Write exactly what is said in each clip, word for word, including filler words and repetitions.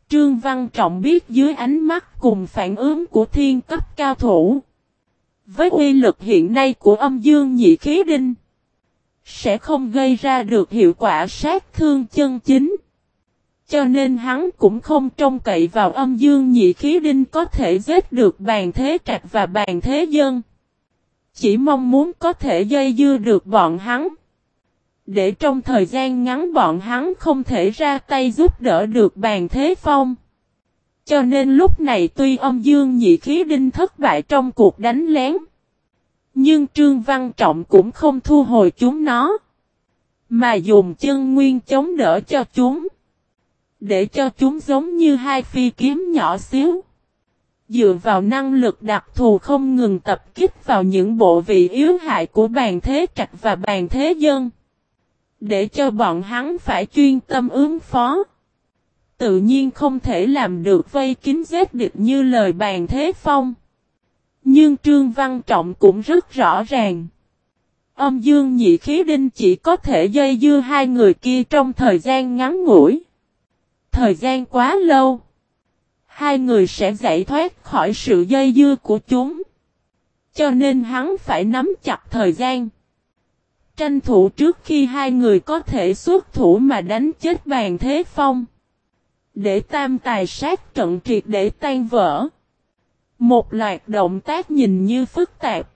Trương Văn Trọng biết dưới ánh mắt cùng phản ứng của thiên cấp cao thủ, với uy lực hiện nay của âm dương nhị khí đinh, sẽ không gây ra được hiệu quả sát thương chân chính. Cho nên hắn cũng không trông cậy vào âm dương nhị khí đinh có thể giết được Bàn Thế Trạch và Bàn Thế Dân. Chỉ mong muốn có thể dây dưa được bọn hắn, để trong thời gian ngắn bọn hắn không thể ra tay giúp đỡ được Bàn Thế Phong. Cho nên lúc này tuy âm dương nhị khí đinh thất bại trong cuộc đánh lén, nhưng Trương Văn Trọng cũng không thu hồi chúng nó, mà dùng chân nguyên chống đỡ cho chúng, để cho chúng giống như hai phi kiếm nhỏ xíu, dựa vào năng lực đặc thù không ngừng tập kích vào những bộ vị yếu hại của Bàn Thế Trạch và Bàn Thế Dân, để cho bọn hắn phải chuyên tâm ứng phó. Tự nhiên không thể làm được vây kín giết địch như lời Bàn Thế Phong. Nhưng Trương Văn Trọng cũng rất rõ ràng, âm dương nhị khí đinh chỉ có thể dây dưa hai người kia trong thời gian ngắn ngủi. Thời gian quá lâu, hai người sẽ giải thoát khỏi sự dây dưa của chúng. Cho nên hắn phải nắm chặt thời gian, tranh thủ trước khi hai người có thể xuất thủ mà đánh chết Bàn Thế Phong, để tam tài sát trận triệt để tan vỡ. Một loạt động tác nhìn như phức tạp,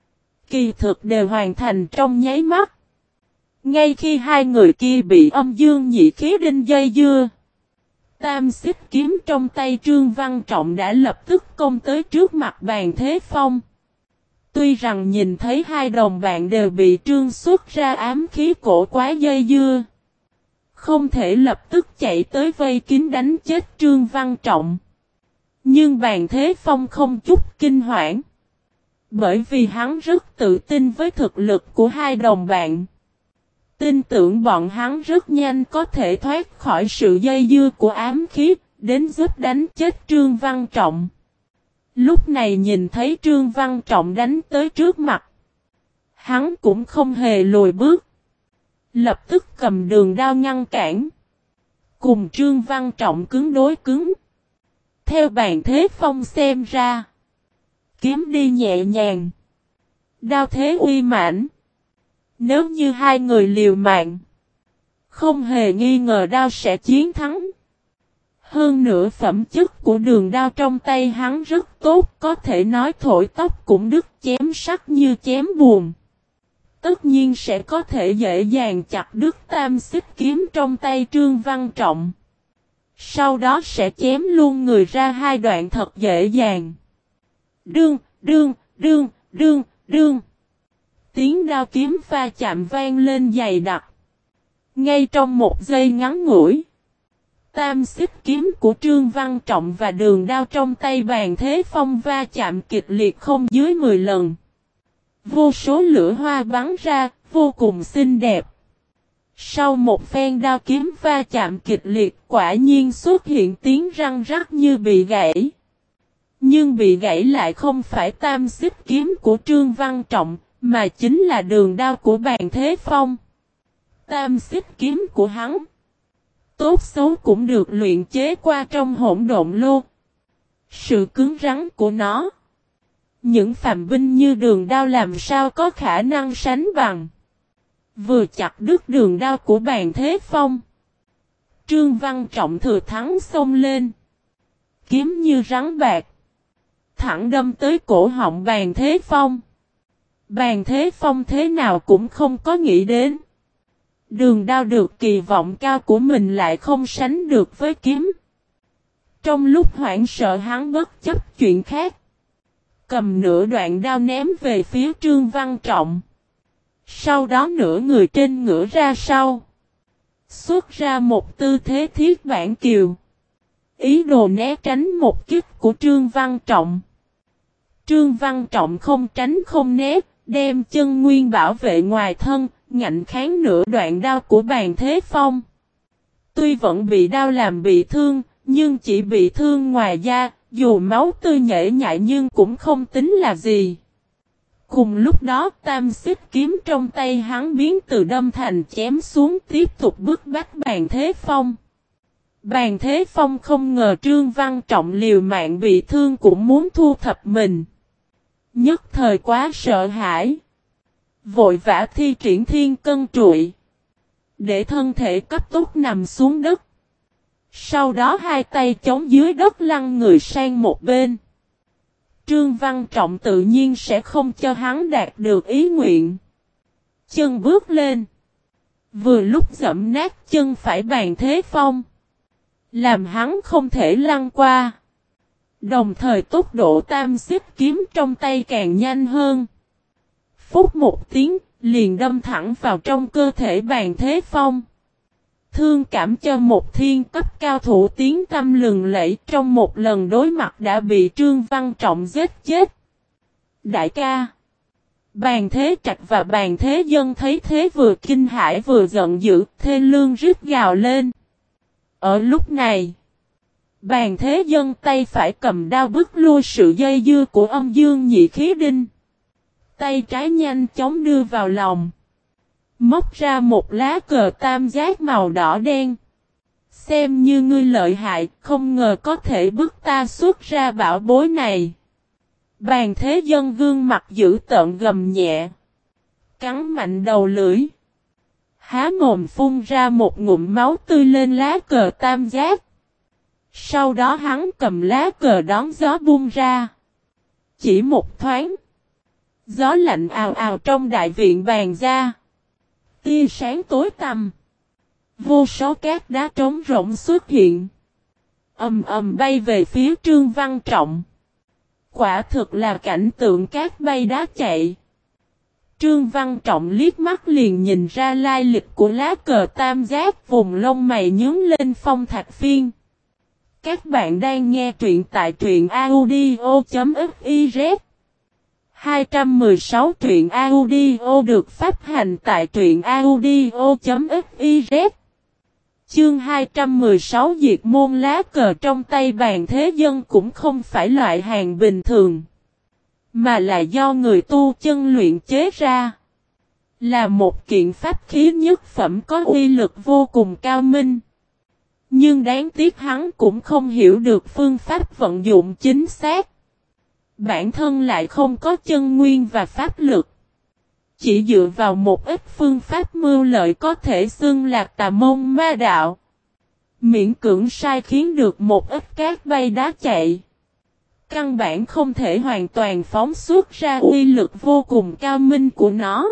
kỳ thực đều hoàn thành trong nháy mắt. Ngay khi hai người kia bị âm dương nhị khí đinh dây dưa, tam xích kiếm trong tay Trương Văn Trọng đã lập tức công tới trước mặt Bàn Thế Phong. Tuy rằng nhìn thấy hai đồng bạn đều bị Trương xuất ra ám khí cổ quá dây dưa, không thể lập tức chạy tới vây kín đánh chết Trương Văn Trọng, nhưng Bàn Thế Phong không chút kinh hoảng, bởi vì hắn rất tự tin với thực lực của hai đồng bạn. Tin tưởng bọn hắn rất nhanh có thể thoát khỏi sự dây dưa của ám khí, đến giúp đánh chết Trương Văn Trọng. Lúc này nhìn thấy Trương Văn Trọng đánh tới trước mặt, hắn cũng không hề lùi bước, lập tức cầm đường đao ngăn cản, cùng Trương Văn Trọng cứng đối cứng. Theo Bàn Thế Phong xem ra, kiếm đi nhẹ nhàng, đao thế uy mãnh. Nếu như hai người liều mạng, không hề nghi ngờ đao sẽ chiến thắng. Hơn nữa phẩm chất của đường đao trong tay hắn rất tốt, có thể nói thổi tóc cũng đứt, chém sắt như chém buồm. Tất nhiên sẽ có thể dễ dàng chặt đứt tam xích kiếm trong tay Trương Văn Trọng. Sau đó sẽ chém luôn người ra hai đoạn thật dễ dàng. Đương, đương, đương, đương, đương. Tiếng đao kiếm va chạm vang lên dày đặc. Ngay trong một giây ngắn ngủi, tam xích kiếm của Trương Văn Trọng và đường đao trong tay Bàn Thế Phong va chạm kịch liệt không dưới mười lần. Vô số lửa hoa bắn ra, vô cùng xinh đẹp. Sau một phen đao kiếm va chạm kịch liệt, quả nhiên xuất hiện tiếng răng rắc như bị gãy. Nhưng bị gãy lại không phải tam xích kiếm của Trương Văn Trọng, mà chính là đường đao của Bàn Thế Phong. Tam xích kiếm của hắn, tốt xấu cũng được luyện chế qua trong hỗn độn lô. Sự cứng rắn của nó, những phàm binh như đường đao làm sao có khả năng sánh bằng. Vừa chặt đứt đường đao của Bàn Thế Phong, Trương Văn Trọng thừa thắng xông lên, kiếm như rắn bạc, thẳng đâm tới cổ họng Bàn Thế Phong. Bàn Thế Phong thế nào cũng không có nghĩ đến, đường đao được kỳ vọng cao của mình lại không sánh được với kiếm. Trong lúc hoảng sợ hắn bất chấp chuyện khác, cầm nửa đoạn đao ném về phía Trương Văn Trọng. Sau đó nửa người trên ngửa ra sau, xuất ra một tư thế thiết bản kiều, ý đồ né tránh một kích của Trương Văn Trọng. Trương Văn Trọng không tránh không né, đem chân nguyên bảo vệ ngoài thân, ngạnh kháng nửa đoạn đao của Bàn Thế Phong. Tuy vẫn bị đao làm bị thương, nhưng chỉ bị thương ngoài da, dù máu tươi nhễ nhại nhưng cũng không tính là gì. Cùng lúc đó tam xích kiếm trong tay hắn biến từ đâm thành chém xuống, tiếp tục bức bách Bàn Thế Phong. Bàn Thế Phong không ngờ Trương Văn Trọng liều mạng bị thương cũng muốn thu thập mình. Nhất thời quá sợ hãi. Vội vã thi triển thiên cân trụi. Để thân thể cấp tốc nằm xuống đất. Sau đó hai tay chống dưới đất lăn người sang một bên. Trương Văn Trọng tự nhiên sẽ không cho hắn đạt được ý nguyện. Chân bước lên. Vừa lúc giẫm nát chân phải Bàn Thế Phong. Làm hắn không thể lăn qua. Đồng thời tốc độ tam xích kiếm trong tay càng nhanh hơn. Phút một tiếng, liền đâm thẳng vào trong cơ thể Bàn Thế Phong. Thương cảm cho một thiên cấp cao thủ tiếng tâm lừng lẫy trong một lần đối mặt đã bị Trương Văn Trọng giết chết. Đại ca! Bàn Thế Trạch và Bàn Thế Dân thấy thế vừa kinh hãi vừa giận dữ, thê lương rít gào lên. Ở lúc này, Bàn Thế Dân tay phải cầm đao bức lui sự dây dưa của Âm Dương Nhị Khí Đinh. Tay trái nhanh chóng đưa vào lòng. Móc ra một lá cờ tam giác màu đỏ đen. Xem như ngươi lợi hại, không ngờ có thể bức ta xuất ra bảo bối này. Bàn Thế Dân gương mặt dữ tợn gầm nhẹ. Cắn mạnh đầu lưỡi. Há mồm phun ra một ngụm máu tươi lên lá cờ tam giác. Sau đó hắn cầm lá cờ đón gió buông ra. Chỉ một thoáng. Gió lạnh ào ào trong đại viện Bàn gia. Tia sáng tối tăm. Vô số cát đá trống rỗng xuất hiện. Ầm ầm bay về phía Trương Văn Trọng. Quả thực là cảnh tượng cát bay đá chạy. Trương Văn Trọng liếc mắt liền nhìn ra lai lịch của lá cờ tam giác, vùng lông mày nhướng lên. Phong Thạch Phiên. Các bạn đang nghe truyện tại truyện audio.fiz. hai trăm mười sáu truyện audio được phát hành tại truyện audio.fiz. Chương hai trăm mười sáu diệt môn. Lá cờ trong tay Bàn Thế Dân cũng không phải loại hàng bình thường, mà là do người tu chân luyện chế ra. Là một kiện pháp khí nhất phẩm có uy lực vô cùng cao minh. Nhưng đáng tiếc hắn cũng không hiểu được phương pháp vận dụng chính xác. Bản thân lại không có chân nguyên và pháp lực. Chỉ dựa vào một ít phương pháp mưu lợi có thể xưng là tà môn ma đạo. Miễn cưỡng sai khiến được một ít cát bay đá chạy. Căn bản không thể hoàn toàn phóng xuất ra uy lực vô cùng cao minh của nó.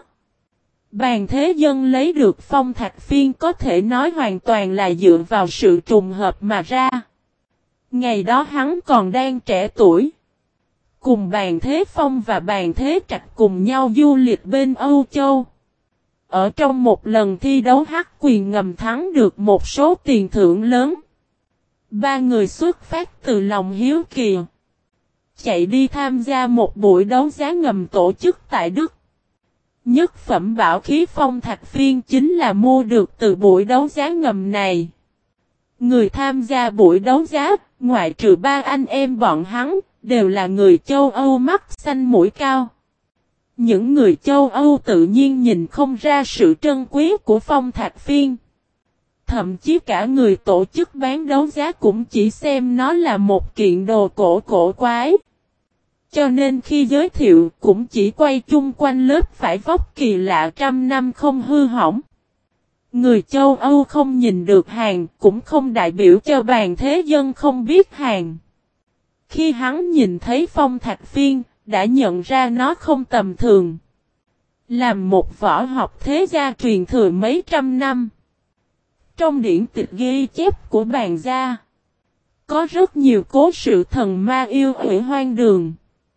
Bàn Thế Dân lấy được Phong Thạch Phiên có thể nói hoàn toàn là dựa vào sự trùng hợp mà ra. Ngày đó hắn còn đang trẻ tuổi. Cùng Bàn Thế Phong và Bàn Thế Trạch cùng nhau du lịch bên Âu Châu. Ở trong một lần thi đấu hắc quyền ngầm thắng được một số tiền thưởng lớn. Ba người xuất phát từ lòng hiếu kỳ. Chạy đi tham gia một buổi đấu giá ngầm tổ chức tại Đức. Nhất phẩm bảo khí Phong Thạch Phiên chính là mua được từ buổi đấu giá ngầm này. Người tham gia buổi đấu giá, ngoại trừ ba anh em bọn hắn, đều là người châu Âu mắt xanh mũi cao. Những người châu Âu tự nhiên nhìn không ra sự trân quý của Phong Thạch Phiên. Thậm chí cả người tổ chức bán đấu giá cũng chỉ xem nó là một kiện đồ cổ cổ quái. Cho nên khi giới thiệu cũng chỉ quay chung quanh lớp vải vóc kỳ lạ trăm năm không hư hỏng. Người châu Âu không nhìn được hàng cũng không đại biểu cho Bàn Thế Dân không biết hàng. Khi hắn nhìn thấy Phong Thạch Phiên, đã nhận ra nó không tầm thường. Làm một võ học thế gia truyền thừa mấy trăm năm. Trong điển tịch ghi chép của Bàn gia, có rất nhiều cố sự thần ma yêu quỷ hoang đường.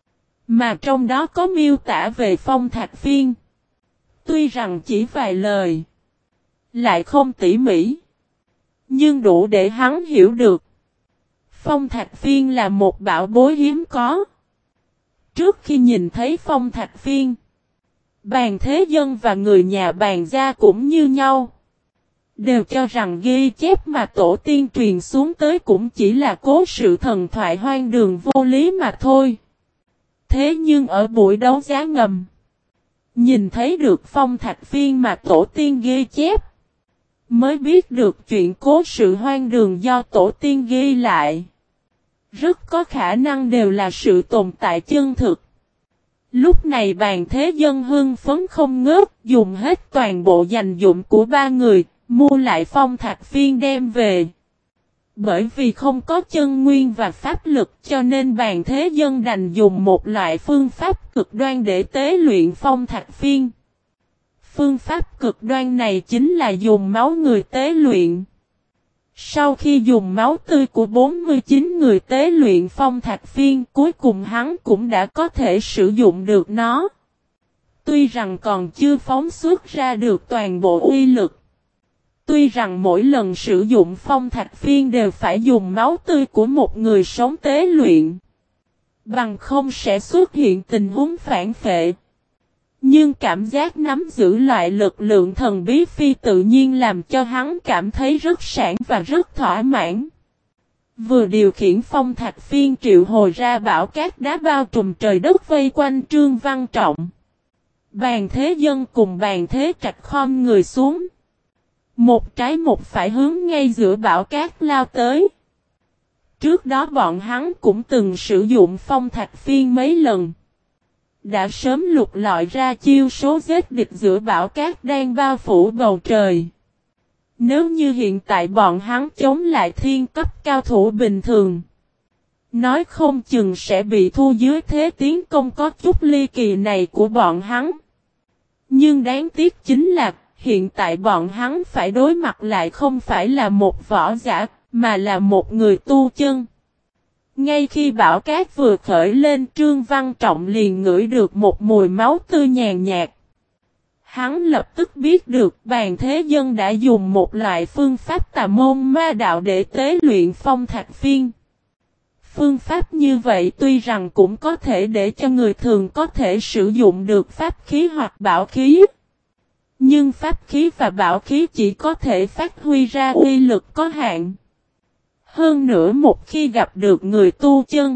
Mà trong đó có miêu tả về Phong Thạch Phiên. Tuy rằng chỉ vài lời, lại không tỉ mỉ, nhưng đủ để hắn hiểu được. Phong Thạch Phiên là một bảo bối hiếm có. Trước khi nhìn thấy Phong Thạch Phiên, Bàn Thế Dân và người nhà Bàn gia cũng như nhau. Đều cho rằng ghi chép mà tổ tiên truyền xuống tới cũng chỉ là cố sự thần thoại hoang đường vô lý mà thôi. Thế nhưng ở buổi đấu giá ngầm, nhìn thấy được Phong Thạch Phiên mà tổ tiên ghi chép, mới biết được chuyện cố sự hoang đường do tổ tiên ghi lại. Rất có khả năng đều là sự tồn tại chân thực. Lúc này Bàn Thế Dân hưng phấn không ngớt, dùng hết toàn bộ dành dụm của ba người, mua lại phong thạch phiên đem về. Bởi vì không có chân nguyên và pháp lực cho nên Bàn Thế Dân đành dùng một loại phương pháp cực đoan để tế luyện phong thạch phiên. Phương pháp cực đoan này chính là dùng máu người tế luyện. Sau khi dùng máu tươi của bốn mươi chín người tế luyện phong thạch phiên, cuối cùng hắn cũng đã có thể sử dụng được nó. Tuy rằng còn chưa phóng xuất ra được toàn bộ uy lực. Tuy rằng mỗi lần sử dụng phong thạch phiên đều phải dùng máu tươi của một người sống tế luyện. Bằng không sẽ xuất hiện tình huống phản phệ. Nhưng cảm giác nắm giữ loại lực lượng thần bí phi tự nhiên làm cho hắn cảm thấy rất sảng và rất thỏa mãn. Vừa điều khiển phong thạch phiên triệu hồi ra bão cát đá bao trùm trời đất vây quanh Trương Văn Trọng. Bàn Thế Dân cùng Bàn Thế Trạch khom người xuống. Một trái một phải hướng ngay giữa bão cát lao tới. Trước đó bọn hắn cũng từng sử dụng phong thạch phiên mấy lần. Đã sớm lục lọi ra chiêu số giết địch giữa bão cát đang bao phủ bầu trời. Nếu như hiện tại bọn hắn chống lại thiên cấp cao thủ bình thường, nói không chừng sẽ bị thua dưới thế tiến công có chút ly kỳ này của bọn hắn. Nhưng đáng tiếc chính là hiện tại bọn hắn phải đối mặt lại không phải là một võ giả, mà là một người tu chân. Ngay khi bão cát vừa khởi lên, Trương Văn Trọng liền ngửi được một mùi máu tươi nhàn nhạt. Hắn lập tức biết được Bàn Thế Dân đã dùng một loại phương pháp tà môn ma đạo để tế luyện phong thạch phiên. Phương pháp như vậy tuy rằng cũng có thể để cho người thường có thể sử dụng được pháp khí hoặc bảo khí. Nhưng pháp khí và bảo khí chỉ có thể phát huy ra uy lực có hạn. Hơn nữa một khi gặp được người tu chân,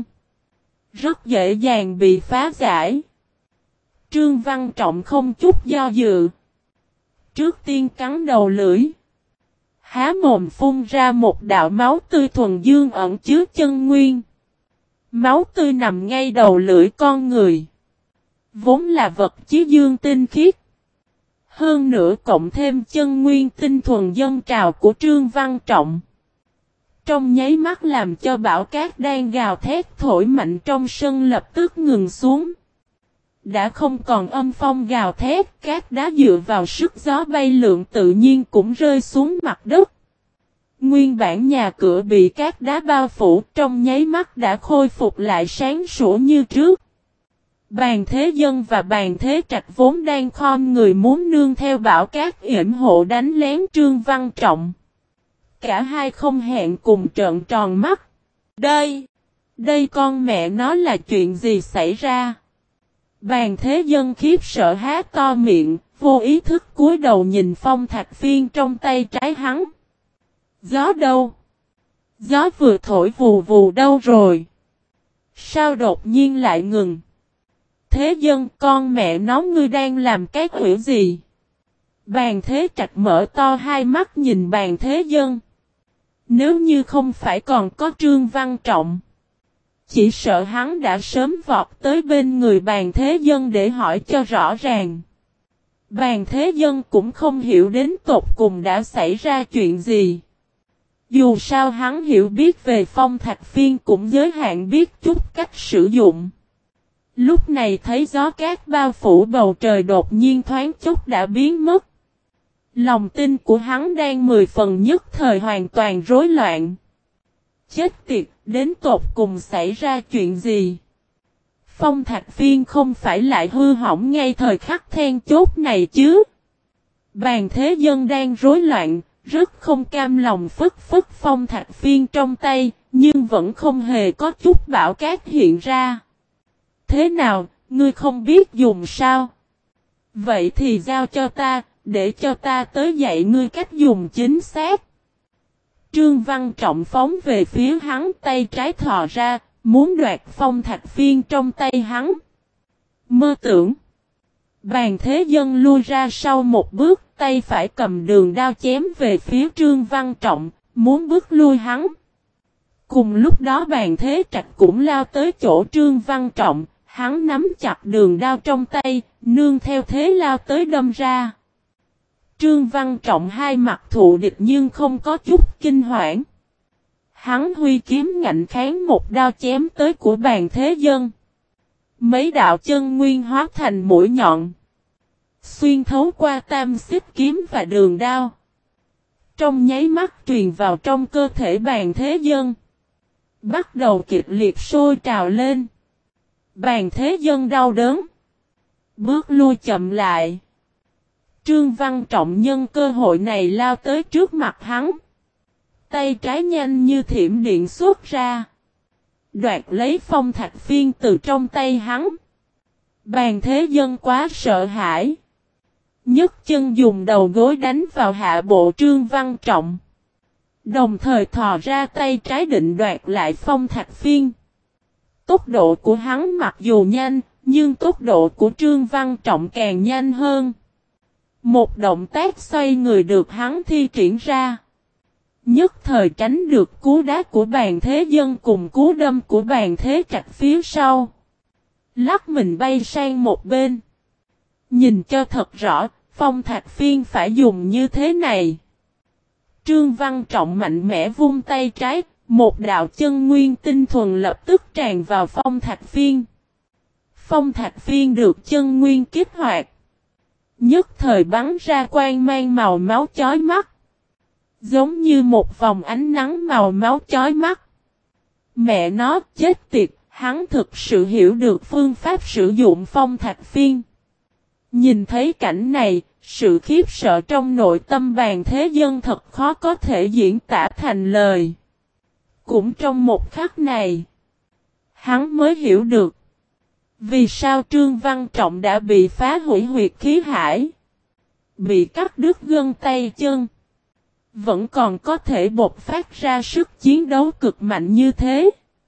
rất dễ dàng bị phá giải. Trương Văn Trọng không chút do dự. Trước tiên cắn đầu lưỡi. Há mồm phun ra một đạo máu tươi thuần dương ẩn chứa chân nguyên. Máu tươi nằm ngay đầu lưỡi con người. Vốn là vật chí dương tinh khiết. Hơn nữa cộng thêm chân nguyên tinh thuần dâng trào của Trương Văn Trọng. Trong nháy mắt làm cho bão cát đang gào thét thổi mạnh trong sân lập tức ngừng xuống. Đã không còn âm phong gào thét, cát đá dựa vào sức gió bay lượn tự nhiên cũng rơi xuống mặt đất. Nguyên bản nhà cửa bị cát đá bao phủ trong nháy mắt đã khôi phục lại sáng sủa như trước. Bàn Thế Dân và Bàn Thế Trạch vốn đang khom người muốn nương theo bão cát yểm hộ đánh lén Trương Văn Trọng. Cả hai không hẹn cùng trợn tròn mắt. Đây, đây con mẹ nó là chuyện gì xảy ra? Bàn Thế Dân khiếp sợ há to miệng, vô ý thức cúi đầu nhìn phong thạch phiên trong tay trái hắn. Gió đâu? Gió vừa thổi vù vù đâu rồi? Sao đột nhiên lại ngừng? Thế Dân, con mẹ nó ngươi đang làm cái quỷ gì? Bàn Thế Trạch mở to hai mắt nhìn Bàn Thế Dân. Nếu như không phải còn có Trương Văn Trọng, chỉ sợ hắn đã sớm vọt tới bên người Bàn Thế Dân để hỏi cho rõ ràng. Bàn Thế Dân cũng không hiểu đến tột cùng đã xảy ra chuyện gì. Dù sao hắn hiểu biết về phong thạch phiên cũng giới hạn biết chút cách sử dụng. Lúc này thấy gió cát bao phủ bầu trời đột nhiên thoáng chốc đã biến mất. Lòng tin của hắn đang mười phần nhất thời hoàn toàn rối loạn. Chết tiệt, đến tột cùng xảy ra chuyện gì? Phong thạch phiên không phải lại hư hỏng ngay thời khắc then chốt này chứ? Bàn Thế Dân đang rối loạn, rất không cam lòng phất phất phong thạch phiên trong tay, nhưng vẫn không hề có chút bão cát hiện ra. Thế nào, ngươi không biết dùng sao? Vậy thì giao cho ta, để cho ta tới dạy ngươi cách dùng chính xác. Trương Văn Trọng phóng về phía hắn, tay trái thò ra, muốn đoạt phong thạch phiên trong tay hắn. Mơ tưởng. Bàn Thế Dân lui ra sau một bước, tay phải cầm đường đao chém về phía Trương Văn Trọng, muốn bước lui hắn. Cùng lúc đó Bàn Thế Trạch cũng lao tới chỗ Trương Văn Trọng, hắn nắm chặt đường đao trong tay, nương theo thế lao tới đâm ra. Trương Văn Trọng hai mặt thụ địch nhưng không có chút kinh hoảng. Hắn huy kiếm ngạnh kháng một đao chém tới của Bàn Thế Dân. Mấy đạo chân nguyên hóa thành mũi nhọn, xuyên thấu qua tam xích kiếm và đường đao, trong nháy mắt truyền vào trong cơ thể Bàn Thế Dân, bắt đầu kịch liệt sôi trào lên. Bàn Thế Dân đau đớn, bước lui chậm lại. Trương Văn Trọng nhân cơ hội này lao tới trước mặt hắn, tay trái nhanh như thiểm điện xuất ra, đoạt lấy phong thạch phiên từ trong tay hắn. Bàn Thế Dân quá sợ hãi, nhấc chân dùng đầu gối đánh vào hạ bộ Trương Văn Trọng, đồng thời thò ra tay trái định đoạt lại phong thạch phiên. Tốc độ của hắn mặc dù nhanh, nhưng tốc độ của Trương Văn Trọng càng nhanh hơn. Một động tác xoay người được hắn thi triển ra, nhất thời tránh được cú đá của Bàn Thế Dân cùng cú đâm của Bàn Thế Trạch phía sau. Lắc mình bay sang một bên. Nhìn cho thật rõ, phong thạch phiên phải dùng như thế này. Trương Văn Trọng mạnh mẽ vung tay trái, một đạo chân nguyên tinh thuần lập tức tràn vào phong thạch phiên. Phong thạch phiên được chân nguyên kích hoạt, nhất thời bắn ra quang mang màu máu chói mắt, giống như một vòng ánh nắng màu máu chói mắt. Mẹ nó chết tiệt, hắn thực sự hiểu được phương pháp sử dụng phong thạch phiên. Nhìn thấy cảnh này, sự khiếp sợ trong nội tâm Bàn Thế Dân thật khó có thể diễn tả thành lời. Cũng trong một khắc này, hắn mới hiểu được vì sao Trương Văn Trọng đã bị phá hủy huyệt khí hải, bị cắt đứt gân tay chân, vẫn còn có thể bộc phát ra sức chiến đấu cực mạnh như thế.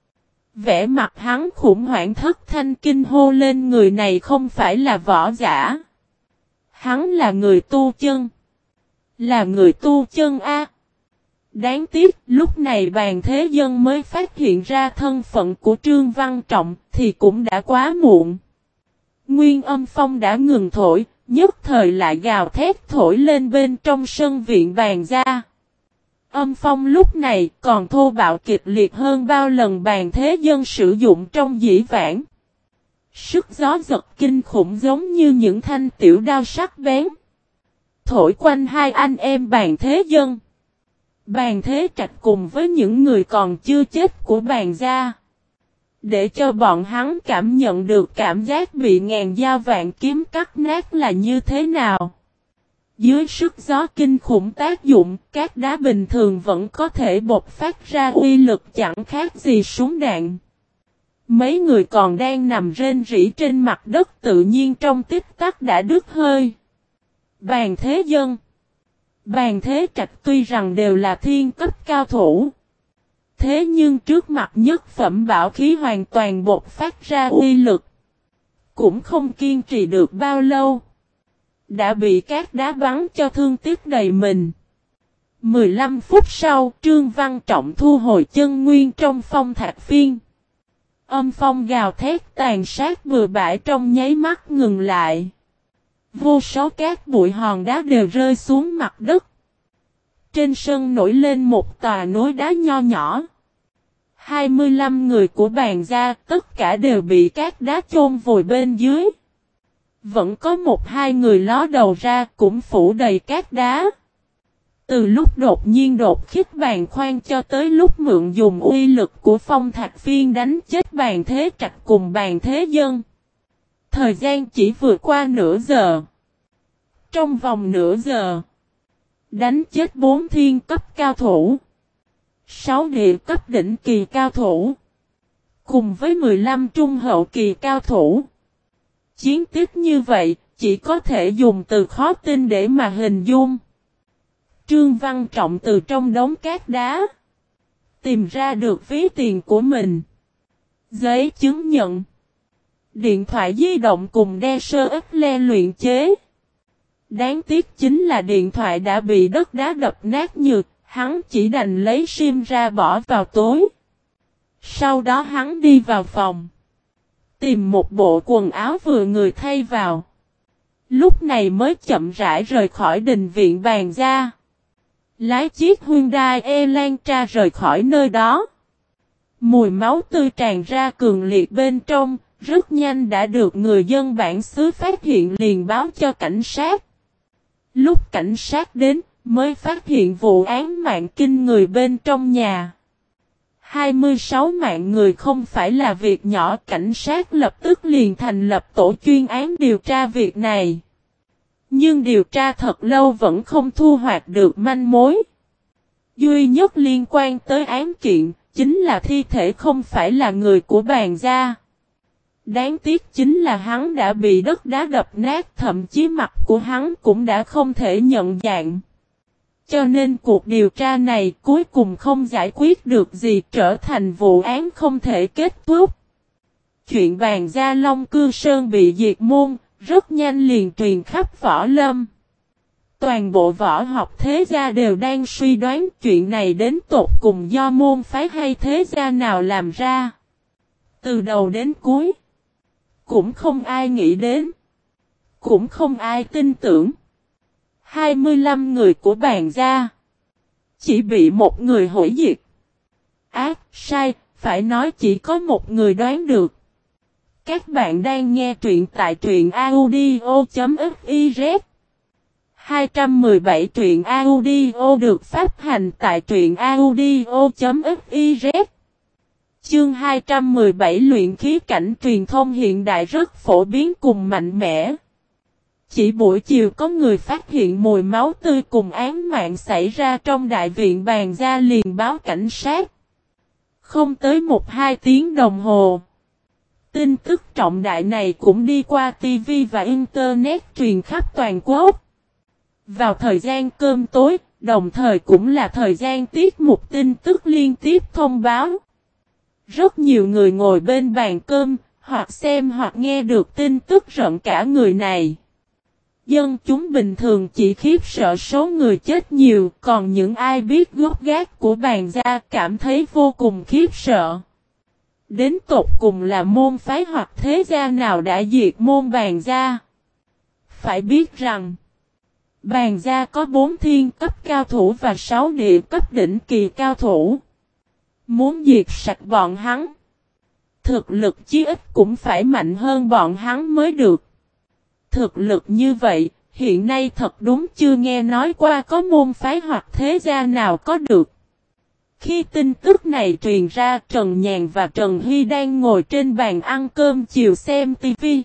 Vẻ mặt hắn khủng hoảng thất thanh kinh hô lên, người này không phải là võ giả. Hắn là người tu chân. Là người tu chân a. Đáng tiếc, lúc này Bàn Thế Dân mới phát hiện ra thân phận của Trương Văn Trọng thì cũng đã quá muộn. Nguyên âm phong đã ngừng thổi, nhất thời lại gào thét thổi lên bên trong sân viện Bàn gia. Âm phong lúc này còn thô bạo kịch liệt hơn bao lần Bàn Thế Dân sử dụng trong dĩ vãng. Sức gió giật kinh khủng giống như những thanh tiểu đao sắc bén, thổi quanh hai anh em Bàn Thế Dân. Bàn Thế Trạch cùng với những người còn chưa chết của Bàn gia, để cho bọn hắn cảm nhận được cảm giác bị ngàn dao vạn kiếm cắt nát là như thế nào. Dưới sức gió kinh khủng tác dụng, các đá bình thường vẫn có thể bộc phát ra uy lực chẳng khác gì súng đạn. Mấy người còn đang nằm rên rỉ trên mặt đất tự nhiên trong tích tắc đã đứt hơi. Bàn Thế Dân, Bàn Thế Trạch tuy rằng đều là thiên cấp cao thủ, thế nhưng trước mặt nhất phẩm bảo khí hoàn toàn bộc phát ra uy lực, cũng không kiên trì được bao lâu, đã bị các đá bắn cho thương tiếc đầy mình. mười lăm phút sau, Trương Văn Trọng thu hồi chân nguyên trong phong thạch phiên. Âm phong gào thét tàn sát bừa bãi trong nháy mắt ngừng lại. Vô số các bụi hòn đá đều rơi xuống mặt đất. Trên sân nổi lên một tòa núi đá nho nhỏ. hai mươi lăm người của Bàn gia tất cả đều bị các đá chôn vùi bên dưới. Vẫn có một hai người ló đầu ra cũng phủ đầy các đá. Từ lúc đột nhiên đột khích Bàn Khoan cho tới lúc mượn dùng uy lực của phong thạch phiên đánh chết Bàn Thế Trạch cùng Bàn Thế Dân, thời gian chỉ vừa qua nửa giờ. Trong vòng nửa giờ, đánh chết bốn thiên cấp cao thủ, sáu địa cấp đỉnh kỳ cao thủ, cùng với mười lăm trung hậu kỳ cao thủ. Chiến tích như vậy, chỉ có thể dùng từ khó tin để mà hình dung. Trương Văn Trọng từ trong đống cát đá tìm ra được ví tiền của mình, giấy chứng nhận, điện thoại di động cùng đe sơ ích le luyện chế. Đáng tiếc chính là điện thoại đã bị đất đá đập nát nhược, hắn chỉ đành lấy sim ra bỏ vào túi. Sau đó hắn đi vào phòng, tìm một bộ quần áo vừa người thay vào. Lúc này mới chậm rãi rời khỏi đình viện bàn gia. Lái chiếc Hyundai Elantra rời khỏi nơi đó. Mùi máu tươi tràn ra cường liệt bên trong, rất nhanh đã được người dân bản xứ phát hiện liền báo cho cảnh sát. Lúc cảnh sát đến, mới phát hiện vụ án mạng kinh người bên trong nhà. hai mươi sáu mạng người không phải là việc nhỏ, cảnh sát lập tức liền thành lập tổ chuyên án điều tra việc này. Nhưng điều tra thật lâu vẫn không thu hoạch được manh mối. Duy nhất liên quan tới án kiện, chính là thi thể không phải là người của bàn gia. Đáng tiếc chính là hắn đã bị đất đá đập nát, thậm chí mặt của hắn cũng đã không thể nhận dạng. Cho nên cuộc điều tra này cuối cùng không giải quyết được gì, trở thành vụ án không thể kết thúc. Chuyện bàn gia Long Cư Sơn bị diệt môn, rất nhanh liền truyền khắp võ lâm. Toàn bộ võ học thế gia đều đang suy đoán chuyện này đến tột cùng do môn phái hay thế gia nào làm ra. Từ đầu đến cuối, cũng không ai nghĩ đến, cũng không ai tin tưởng. hai mươi lăm người của bàn gia, chỉ bị một người hủy diệt. Ác, sai, phải nói chỉ có một người đoán được. Các bạn đang nghe truyện tại truyện audio.fiz. hai trăm mười bảy truyện audio được phát hành tại truyện audio.fiz. Chương hai trăm mười bảy luyện khí cảnh truyền thông hiện đại rất phổ biến cùng mạnh mẽ. Chỉ buổi chiều có người phát hiện mùi máu tươi cùng án mạng xảy ra trong đại viện bàn gia liền báo cảnh sát. Không tới một hai tiếng đồng hồ, tin tức trọng đại này cũng đi qua ti vi và Internet truyền khắp toàn quốc. Vào thời gian cơm tối, đồng thời cũng là thời gian tiết mục tin tức liên tiếp thông báo. Rất nhiều người ngồi bên bàn cơm, hoặc xem hoặc nghe được tin tức rợn cả người này. Dân chúng bình thường chỉ khiếp sợ số người chết nhiều, còn những ai biết gốc gác của bàn gia cảm thấy vô cùng khiếp sợ. Đến tột cùng là môn phái hoặc thế gia nào đã diệt môn bàn gia? Phải biết rằng, bàn gia có bốn thiên cấp cao thủ và sáu địa cấp đỉnh kỳ cao thủ. Muốn diệt sạch bọn hắn, thực lực chí ít cũng phải mạnh hơn bọn hắn mới được. Thực lực như vậy, hiện nay thật đúng chưa nghe nói qua có môn phái hoặc thế gia nào có được. Khi tin tức này truyền ra, Trần Nhàn và Trần Hy đang ngồi trên bàn ăn cơm chiều xem tivi.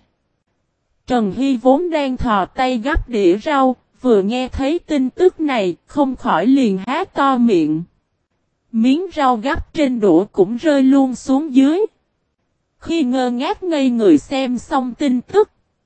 Trần Hy vốn đang thò tay gắp đĩa rau, vừa nghe thấy tin tức này, không khỏi liền há to miệng. Miếng rau gắp trên đũa cũng rơi luôn xuống dưới. Khi ngơ ngác ngây người xem xong tin tức,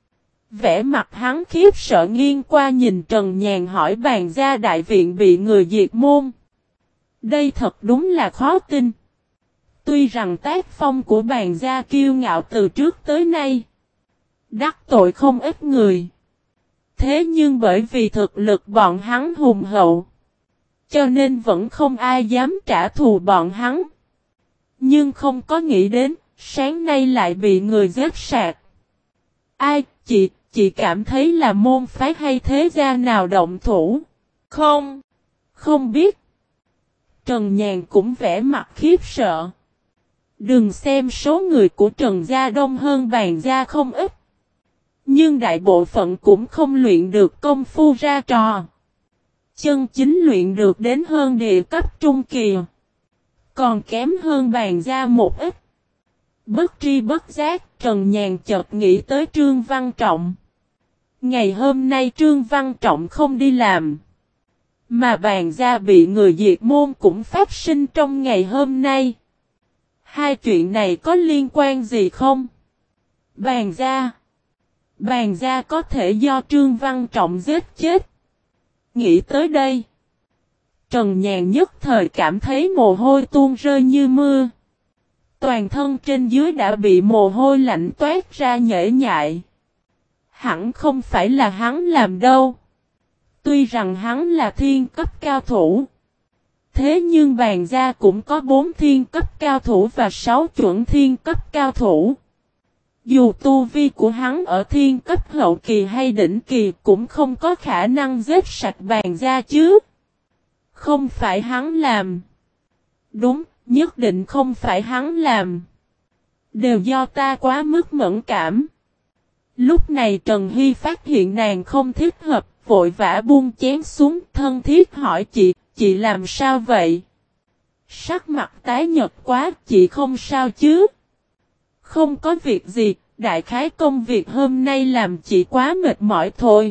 vẻ mặt hắn khiếp sợ nghiêng qua nhìn Trần Nhàn hỏi bàn gia đại viện bị người diệt môn. Đây thật đúng là khó tin. Tuy rằng tác phong của bàn gia kiêu ngạo từ trước tới nay, đắc tội không ít người. Thế nhưng bởi vì thực lực bọn hắn hùng hậu, cho nên vẫn không ai dám trả thù bọn hắn. Nhưng không có nghĩ đến, sáng nay lại bị người giết sạch. Ai, chị, chị cảm thấy là môn phái hay thế gia nào động thủ? Không, không biết. Trần Nhàn cũng vẻ mặt khiếp sợ. Đừng xem số người của Trần gia đông hơn bàn gia không ít, nhưng đại bộ phận cũng không luyện được công phu ra trò. Chân chính luyện được đến hơn địa cấp trung kỳ, còn kém hơn bàn gia một ít. Bất tri bất giác, Trần Nhàn chợt nghĩ tới Trương Văn Trọng. Ngày hôm nay Trương Văn Trọng không đi làm, mà bàn gia bị người diệt môn cũng phát sinh trong ngày hôm nay. Hai chuyện này có liên quan gì không? Bàn gia Bàn gia có thể do Trương Văn Trọng giết chết. Nghĩ tới đây, Trần Nhàn nhất thời cảm thấy mồ hôi tuôn rơi như mưa. Toàn thân trên dưới đã bị mồ hôi lạnh toát ra nhễ nhại. Hẳn không phải là hắn làm đâu. Tuy rằng hắn là thiên cấp cao thủ. Thế nhưng bàn gia cũng có bốn thiên cấp cao thủ và sáu chuẩn thiên cấp cao thủ. Dù tu vi của hắn ở thiên cấp hậu kỳ hay đỉnh kỳ cũng không có khả năng giết sạch bàn gia chứ. Không phải hắn làm. Đúng, nhất định không phải hắn làm. Đều do ta quá mức mẫn cảm. Lúc này Trần Hy phát hiện nàng không thích hợp, vội vã buông chén xuống, thân thiết hỏi chị, chị làm sao vậy? Sắc mặt tái nhợt quá, chị không sao chứ? Không có việc gì, đại khái công việc hôm nay làm chị quá mệt mỏi thôi.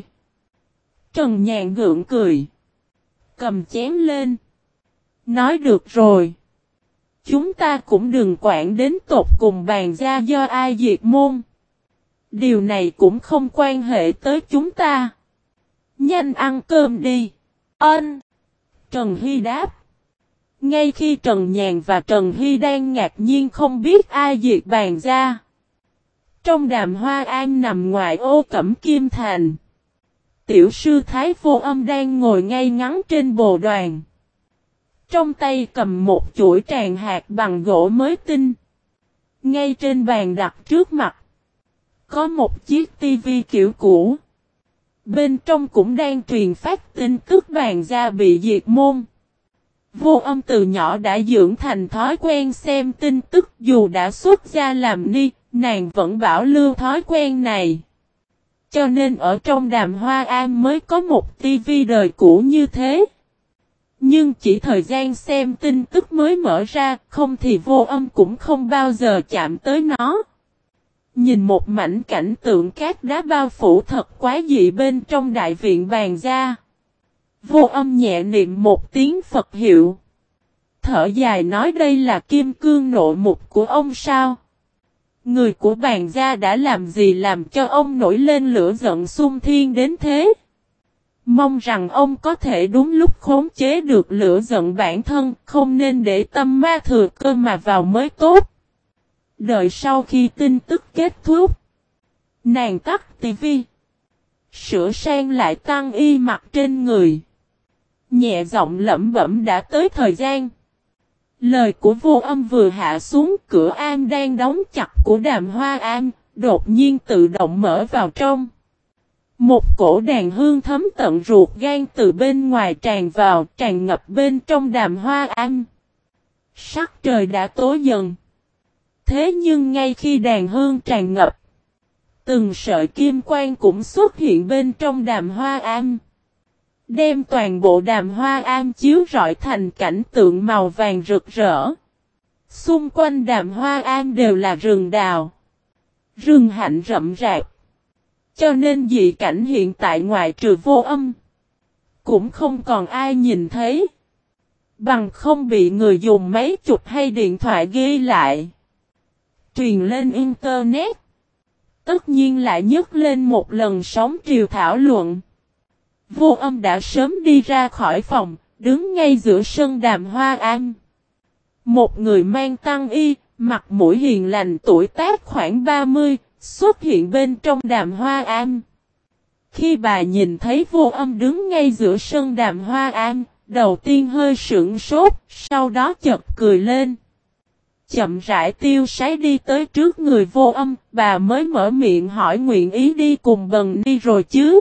Trần Nhàn gượng cười. Cầm chén lên. Nói được rồi. Chúng ta cũng đừng quản đến tột cùng bàn gia do ai diệt môn. Điều này cũng không quan hệ tới chúng ta. Nhanh ăn cơm đi. Ân. Trần Hy đáp. Ngay khi Trần Nhàn và Trần Hy đang ngạc nhiên không biết ai diệt bàn gia. Trong đàm hoa an nằm ngoài ô Cẩm Kim Thành. Tiểu sư Thái Vô Âm đang ngồi ngay ngắn trên bồ đoàn. Trong tay cầm một chuỗi tràng hạt bằng gỗ mới tinh. Ngay trên bàn đặt trước mặt. Có một chiếc tivi kiểu cũ. Bên trong cũng đang truyền phát tin tức bàn gia bị diệt môn. Vô Âm từ nhỏ đã dưỡng thành thói quen xem tin tức, dù đã xuất gia làm ni, nàng vẫn bảo lưu thói quen này. Cho nên ở trong đàm hoa an mới có một tivi đời cũ như thế. Nhưng chỉ thời gian xem tin tức mới mở ra, không thì Vô Âm cũng không bao giờ chạm tới nó. Nhìn một mảnh cảnh tượng cát đá bao phủ thật quá dị bên trong đại viện bàn gia. Vô Âm nhẹ niệm một tiếng Phật hiệu. Thở dài nói đây là kim cương nộ mục của ông sao? Người của bàn gia đã làm gì làm cho ông nổi lên lửa giận xung thiên đến thế? Mong rằng ông có thể đúng lúc khống chế được lửa giận bản thân, không nên để tâm ma thừa cơ mà vào mới tốt. Đợi sau khi tin tức kết thúc, nàng tắt tivi, sửa sang lại tăng y mặc trên người. Nhẹ giọng lẩm bẩm đã tới thời gian. Lời của Vô Âm vừa hạ xuống, cửa am đang đóng chặt của đàm hoa am, đột nhiên tự động mở vào trong. Một cổ đàn hương thấm tận ruột gan từ bên ngoài tràn vào, tràn ngập bên trong đàm hoa am. Sắc trời đã tối dần. Thế nhưng ngay khi đàn hương tràn ngập, từng sợi kim quang cũng xuất hiện bên trong đàm hoa am. Đem toàn bộ đàm hoa am chiếu rọi thành cảnh tượng màu vàng rực rỡ. Xung quanh đàm hoa am đều là rừng đào, rừng hạnh rậm rạp. Cho nên dị cảnh hiện tại ngoại trừ Vô Âm, cũng không còn ai nhìn thấy. Bằng không bị người dùng máy chụp hay điện thoại ghi lại, truyền lên Internet. Tất nhiên lại nhấc lên một lần sóng triều thảo luận. Vô Âm đã sớm đi ra khỏi phòng, đứng ngay giữa sân đàm hoa am. Một người mang tăng y, mặt mũi hiền lành tuổi tác khoảng ba mươi, xuất hiện bên trong đàm hoa am. Khi bà nhìn thấy Vô Âm đứng ngay giữa sân đàm hoa am, đầu tiên hơi sững sốt, sau đó chợt cười lên. Chậm rãi tiêu sái đi tới trước người Vô Âm, bà mới mở miệng hỏi nguyện ý đi cùng Bần Ni rồi chứ.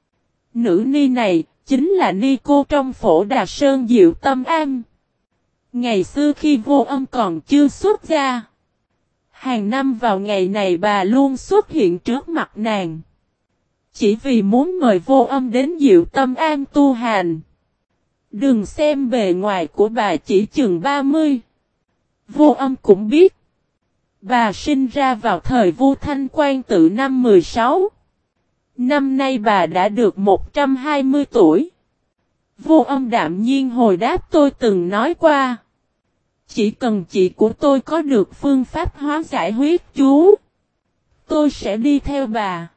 Nữ ni này, chính là ni cô trong Phổ Đà Sơn Diệu Tâm Am. Ngày xưa khi Vô Âm còn chưa xuất gia, hàng năm vào ngày này bà luôn xuất hiện trước mặt nàng. Chỉ vì muốn mời Vô Âm đến Diệu Tâm Am tu hành. Đừng xem bề ngoài của bà chỉ chừng ba mươi. Vô Âm cũng biết. Bà sinh ra vào thời Vu Thanh Quan tự năm mười sáu. Năm nay bà đã được một trăm hai mươi tuổi. Vô Âm đạm nhiên hồi đáp tôi từng nói qua. Chỉ cần chị của tôi có được phương pháp hóa giải huyết chú, tôi sẽ đi theo bà.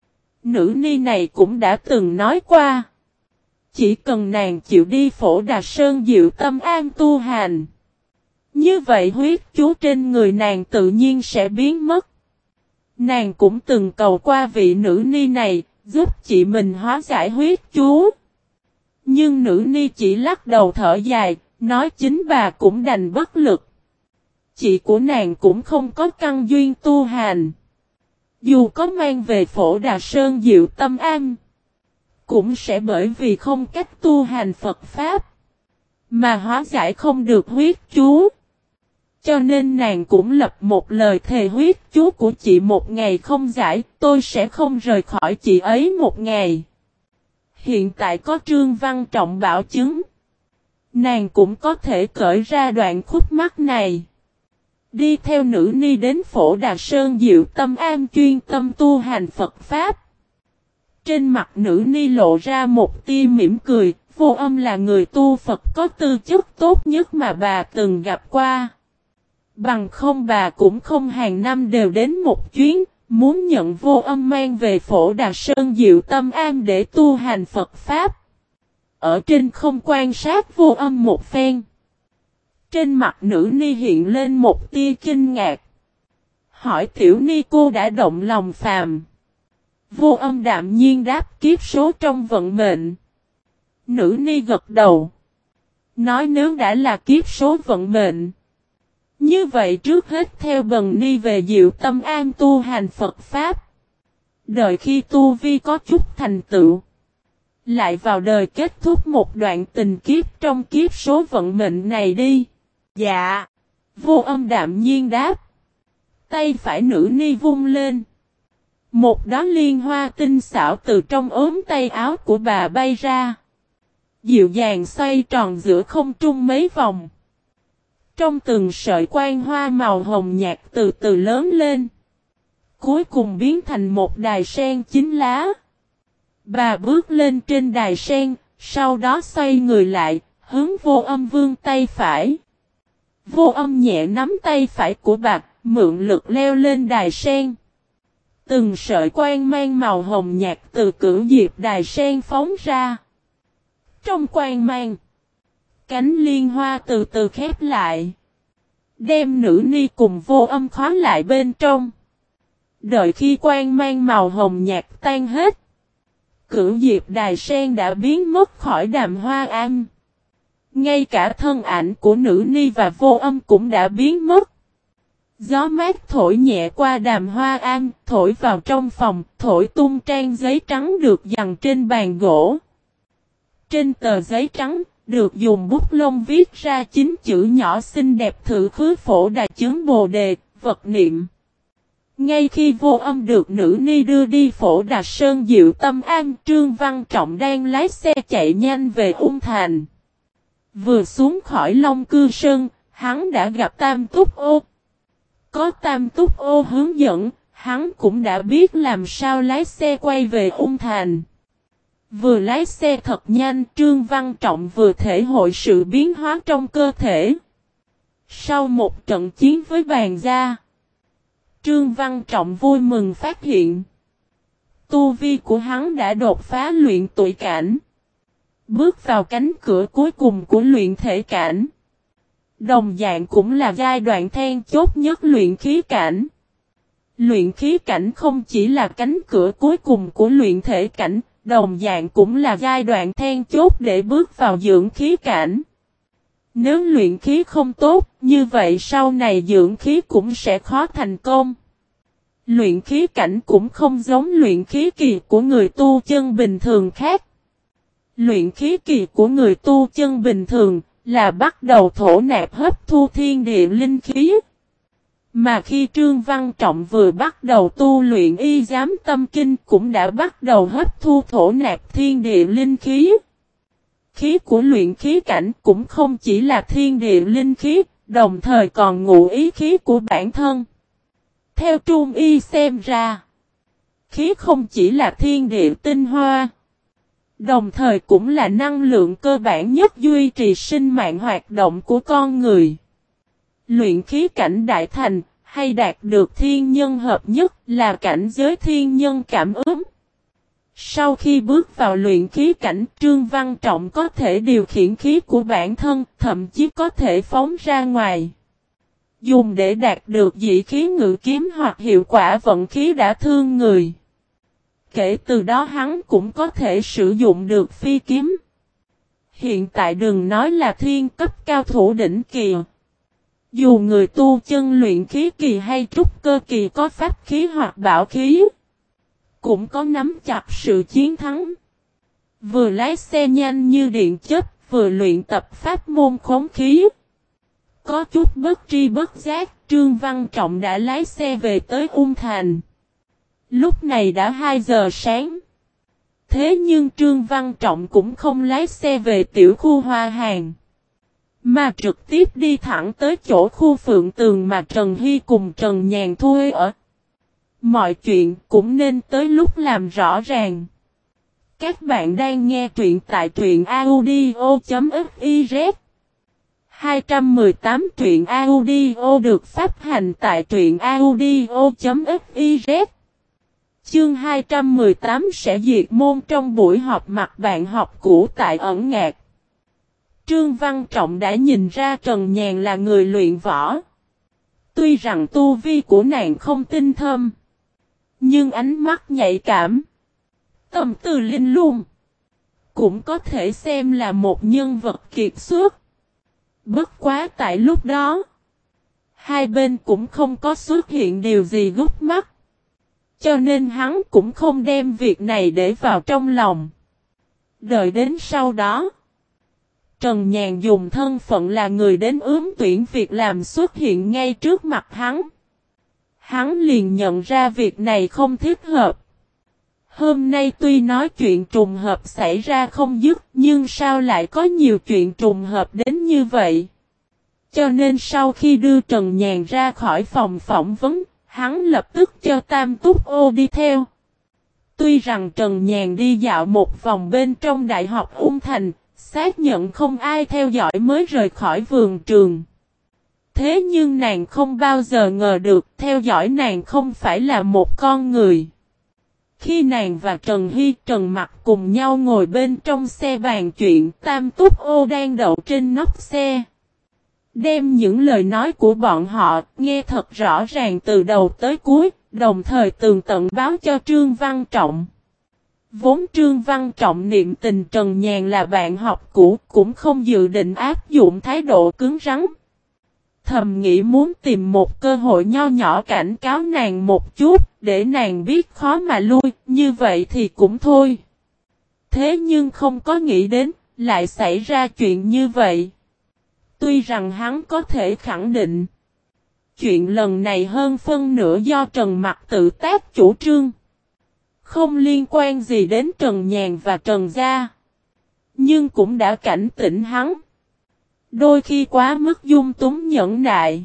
Nữ ni này cũng đã từng nói qua. Chỉ cần nàng chịu đi Phổ Đà Sơn Diệu Tâm Am tu hành, như vậy huyết chú trên người nàng tự nhiên sẽ biến mất. Nàng cũng từng cầu qua vị nữ ni này, giúp chị mình hóa giải huyết chú. Nhưng nữ ni chỉ lắc đầu thở dài, nói chính bà cũng đành bất lực. Chị của nàng cũng không có căn duyên tu hành. Dù có mang về Phổ Đà Sơn Diệu Tâm Am, cũng sẽ bởi vì không cách tu hành Phật Pháp, mà hóa giải không được huyết chú. Cho nên nàng cũng lập một lời thề huyết chú của chị một ngày không giải, tôi sẽ không rời khỏi chị ấy một ngày. Hiện tại có Trương Văn Trọng bảo chứng, nàng cũng có thể cởi ra đoạn khúc mắc này. Đi theo nữ ni đến Phổ Đà Sơn Diệu Tâm Am chuyên tâm tu hành Phật Pháp. Trên mặt nữ ni lộ ra một tia mỉm cười, Vô Âm là người tu Phật có tư chất tốt nhất mà bà từng gặp qua. Bằng không bà cũng không hàng năm đều đến một chuyến, muốn nhận Vô Âm mang về Phổ Đà Sơn Diệu Tâm Am để tu hành Phật Pháp. Ở trên không quan sát Vô Âm một phen. Trên mặt nữ ni hiện lên một tia kinh ngạc. Hỏi tiểu ni cô đã động lòng phàm. Vô Âm đạm nhiên đáp kiếp số trong vận mệnh. Nữ ni gật đầu. Nói nếu đã là kiếp số vận mệnh, như vậy trước hết theo bần ni về Diệu Tâm Am tu hành Phật Pháp. Đợi khi tu vi có chút thành tựu, lại vào đời kết thúc một đoạn tình kiếp trong kiếp số vận mệnh này đi. Dạ. Vô Âm đạm nhiên đáp. Tay phải nữ ni vung lên. Một đóa liên hoa tinh xảo từ trong ốm tay áo của bà bay ra. Dịu dàng xoay tròn giữa không trung mấy vòng. Trong từng sợi quang hoa màu hồng nhạt từ từ lớn lên. Cuối cùng biến thành một đài sen chín lá. Bà bước lên trên đài sen, sau đó xoay người lại, hướng Vô Âm vươn tay phải. Vô Âm nhẹ nắm tay phải của bà, mượn lực leo lên đài sen. Từng sợi quang mang màu hồng nhạt từ cửu diệp đài sen phóng ra. Trong quang mang, cánh liên hoa từ từ khép lại. Đem nữ ni cùng Vô Âm khóa lại bên trong. Đợi khi quang mang màu hồng nhạt tan hết, cửu diệp đài sen đã biến mất khỏi đàm hoa am. Ngay cả thân ảnh của nữ ni và Vô Âm cũng đã biến mất. Gió mát thổi nhẹ qua đàm hoa am, thổi vào trong phòng, thổi tung trang giấy trắng được dằn trên bàn gỗ. Trên tờ giấy trắng, được dùng bút lông viết ra chín chữ nhỏ xinh đẹp thử khứ Phổ Đà chứng Bồ Đề, vật niệm. Ngay khi Vô Âm được nữ ni đưa đi Phổ Đà Sơn Diệu Tâm Am, Trương Văn Trọng đang lái xe chạy nhanh về Ung Thành. Vừa xuống khỏi Long Cư Sơn, hắn đã gặp Tam Túc Ô. Có Tam Túc Ô hướng dẫn, hắn cũng đã biết làm sao lái xe quay về Ung Thành. Vừa lái xe thật nhanh, Trương Văn Trọng vừa thể hội sự biến hóa trong cơ thể. Sau một trận chiến với bàn gia, Trương Văn Trọng vui mừng phát hiện tu vi của hắn đã đột phá luyện tụy cảnh, bước vào cánh cửa cuối cùng của luyện thể cảnh. Đồng dạng cũng là giai đoạn then chốt nhất luyện khí cảnh. Luyện khí cảnh không chỉ là cánh cửa cuối cùng của luyện thể cảnh, đồng dạng cũng là giai đoạn then chốt để bước vào dưỡng khí cảnh. Nếu luyện khí không tốt, như vậy sau này dưỡng khí cũng sẽ khó thành công. Luyện khí cảnh cũng không giống luyện khí kỳ của người tu chân bình thường khác. Luyện khí kỳ của người tu chân bình thường là bắt đầu thổ nạp hấp thu thiên địa linh khí. Mà khi Trương Văn Trọng vừa bắt đầu tu luyện y giám tâm kinh cũng đã bắt đầu hấp thu thổ nạp thiên địa linh khí. Khí của luyện khí cảnh cũng không chỉ là thiên địa linh khí, đồng thời còn ngụ ý khí của bản thân. Theo Trung Y xem ra, khí không chỉ là thiên địa tinh hoa, đồng thời cũng là năng lượng cơ bản nhất duy trì sinh mạng hoạt động của con người. Luyện khí cảnh đại thành, hay đạt được thiên nhân hợp nhất là cảnh giới thiên nhân cảm ứng. Sau khi bước vào luyện khí cảnh, Trương Văn Trọng có thể điều khiển khí của bản thân, thậm chí có thể phóng ra ngoài. Dùng để đạt được dị khí ngự kiếm hoặc hiệu quả vận khí đã thương người. Kể từ đó hắn cũng có thể sử dụng được phi kiếm. Hiện tại đừng nói là thiên cấp cao thủ đỉnh kỳ. Dù người tu chân luyện khí kỳ hay trúc cơ kỳ có pháp khí hoặc bảo khí, cũng có nắm chặt sự chiến thắng. Vừa lái xe nhanh như điện chớp, vừa luyện tập pháp môn khống khí. Có chút bất tri bất giác, Trương Văn Trọng đã lái xe về tới Ung Thành. Lúc này đã hai giờ sáng. Thế nhưng Trương Văn Trọng cũng không lái xe về tiểu khu Hoa Hàng, mà trực tiếp đi thẳng tới chỗ khu Phượng Tường mà Trần Hy cùng Trần Nhàn thuê ở. Mọi chuyện cũng nên tới lúc làm rõ ràng. Các bạn đang nghe truyện tại truyện audio chấm fiz. hai trăm mười tám truyện audio được phát hành tại truyện audio chấm fiz. Chương hai trăm mười tám sẽ diệt môn trong buổi họp mặt bạn học cũ tại ẩn ngạc. Trương Văn Trọng đã nhìn ra Trần Nhàn là người luyện võ. Tuy rằng tu vi của nàng không tinh thâm, nhưng ánh mắt nhạy cảm, tâm tư linh lung, cũng có thể xem là một nhân vật kiệt xuất. Bất quá tại lúc đó, hai bên cũng không có xuất hiện điều gì gút mắt, cho nên hắn cũng không đem việc này để vào trong lòng. Đợi đến sau đó, Trần Nhàn dùng thân phận là người đến ướm tuyển việc làm xuất hiện ngay trước mặt hắn. Hắn liền nhận ra việc này không thích hợp. Hôm nay tuy nói chuyện trùng hợp xảy ra không dứt, nhưng sao lại có nhiều chuyện trùng hợp đến như vậy? Cho nên sau khi đưa Trần Nhàn ra khỏi phòng phỏng vấn, hắn lập tức cho Tam Túc Ô đi theo. Tuy rằng Trần Nhàn đi dạo một vòng bên trong Đại học Ung Thành, xác nhận không ai theo dõi mới rời khỏi vườn trường. Thế nhưng nàng không bao giờ ngờ được theo dõi nàng không phải là một con người. Khi nàng và Trần Hy, Trần Mặc cùng nhau ngồi bên trong xe bàn chuyện, Tam Túc Ô đang đậu trên nóc xe. Đem những lời nói của bọn họ nghe thật rõ ràng từ đầu tới cuối, đồng thời tường tận báo cho Trương Văn Trọng. Vốn Trương Văn Trọng niệm tình Trần Nhàn là bạn học cũ, cũng không dự định áp dụng thái độ cứng rắn. Thầm nghĩ muốn tìm một cơ hội nho nhỏ cảnh cáo nàng một chút, để nàng biết khó mà lui, như vậy thì cũng thôi. Thế nhưng không có nghĩ đến, lại xảy ra chuyện như vậy. Tuy rằng hắn có thể khẳng định, chuyện lần này hơn phân nửa do Trần Mặc tự tác chủ trương, không liên quan gì đến Trần Nhàn và Trần Gia. Nhưng cũng đã cảnh tỉnh hắn. Đôi khi quá mức dung túng nhẫn nại,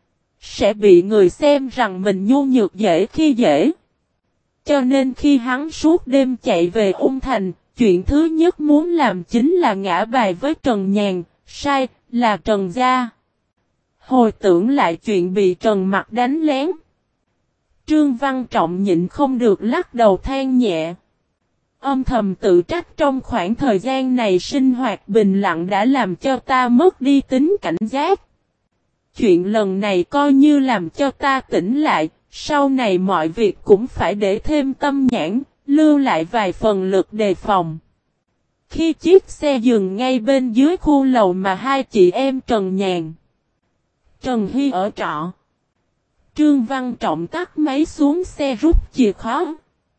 sẽ bị người xem rằng mình nhu nhược dễ khi dễ. Cho nên khi hắn suốt đêm chạy về Ung Thành, chuyện thứ nhất muốn làm chính là ngã bài với Trần Nhàn, sai, là Trần Gia. Hồi tưởng lại chuyện bị Trần Mặc đánh lén, Trương Văn Trọng nhịn không được lắc đầu than nhẹ. Âm thầm tự trách trong khoảng thời gian này sinh hoạt bình lặng đã làm cho ta mất đi tính cảnh giác. Chuyện lần này coi như làm cho ta tỉnh lại, sau này mọi việc cũng phải để thêm tâm nhãn, lưu lại vài phần lực đề phòng. Khi chiếc xe dừng ngay bên dưới khu lầu mà hai chị em Trần Nhàn, Trần Hy ở trọ, Trương Văn Trọng tắt máy xuống xe rút chìa khóa,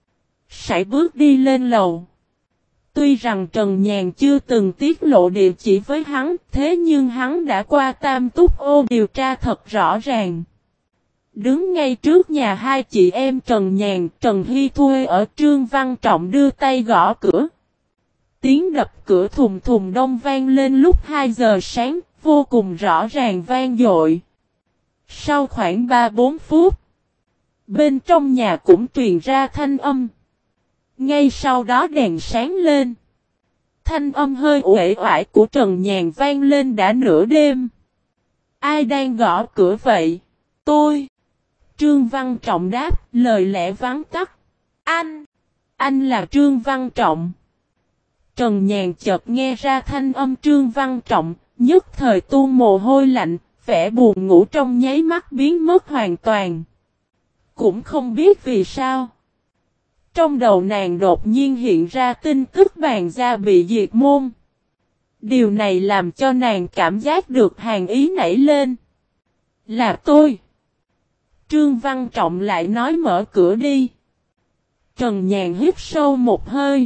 sải bước đi lên lầu. Tuy rằng Trần Nhàn chưa từng tiết lộ địa chỉ với hắn, thế nhưng hắn đã qua Tam Túc Ô điều tra thật rõ ràng. Đứng ngay trước nhà hai chị em Trần Nhàn, Trần Hy thuê ở, Trương Văn Trọng đưa tay gõ cửa. Tiếng đập cửa thùng thùng đông vang lên lúc hai giờ sáng, vô cùng rõ ràng vang dội. Sau khoảng ba bốn phút, bên trong nhà cũng truyền ra thanh âm. Ngay sau đó đèn sáng lên. Thanh âm hơi uể oải của Trần Nhàn vang lên đã nửa đêm. Ai đang gõ cửa vậy? Tôi. Trương Văn Trọng đáp, lời lẽ vắn tắt. Anh. Anh là Trương Văn Trọng. Trần Nhàn chợt nghe ra thanh âm Trương Văn Trọng, nhất thời tuôn mồ hôi lạnh, vẻ buồn ngủ trong nháy mắt biến mất hoàn toàn. Cũng không biết vì sao, trong đầu nàng đột nhiên hiện ra tin tức Bàn Gia bị diệt môn. Điều này làm cho nàng cảm giác được hàn ý nảy lên. Là tôi. Trương Văn Trọng lại nói mở cửa đi. Trần Nhàn hít sâu một hơi.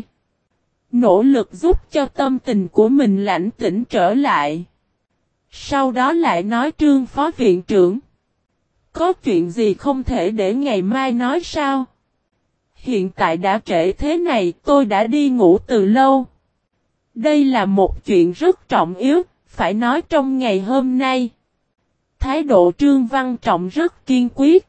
Nỗ lực giúp cho tâm tình của mình lãnh tĩnh trở lại. Sau đó lại nói Trương Phó Viện trưởng. Có chuyện gì không thể để ngày mai nói sao? Hiện tại đã trễ thế này tôi đã đi ngủ từ lâu. Đây là một chuyện rất trọng yếu, phải nói trong ngày hôm nay. Thái độ Trương Văn Trọng rất kiên quyết.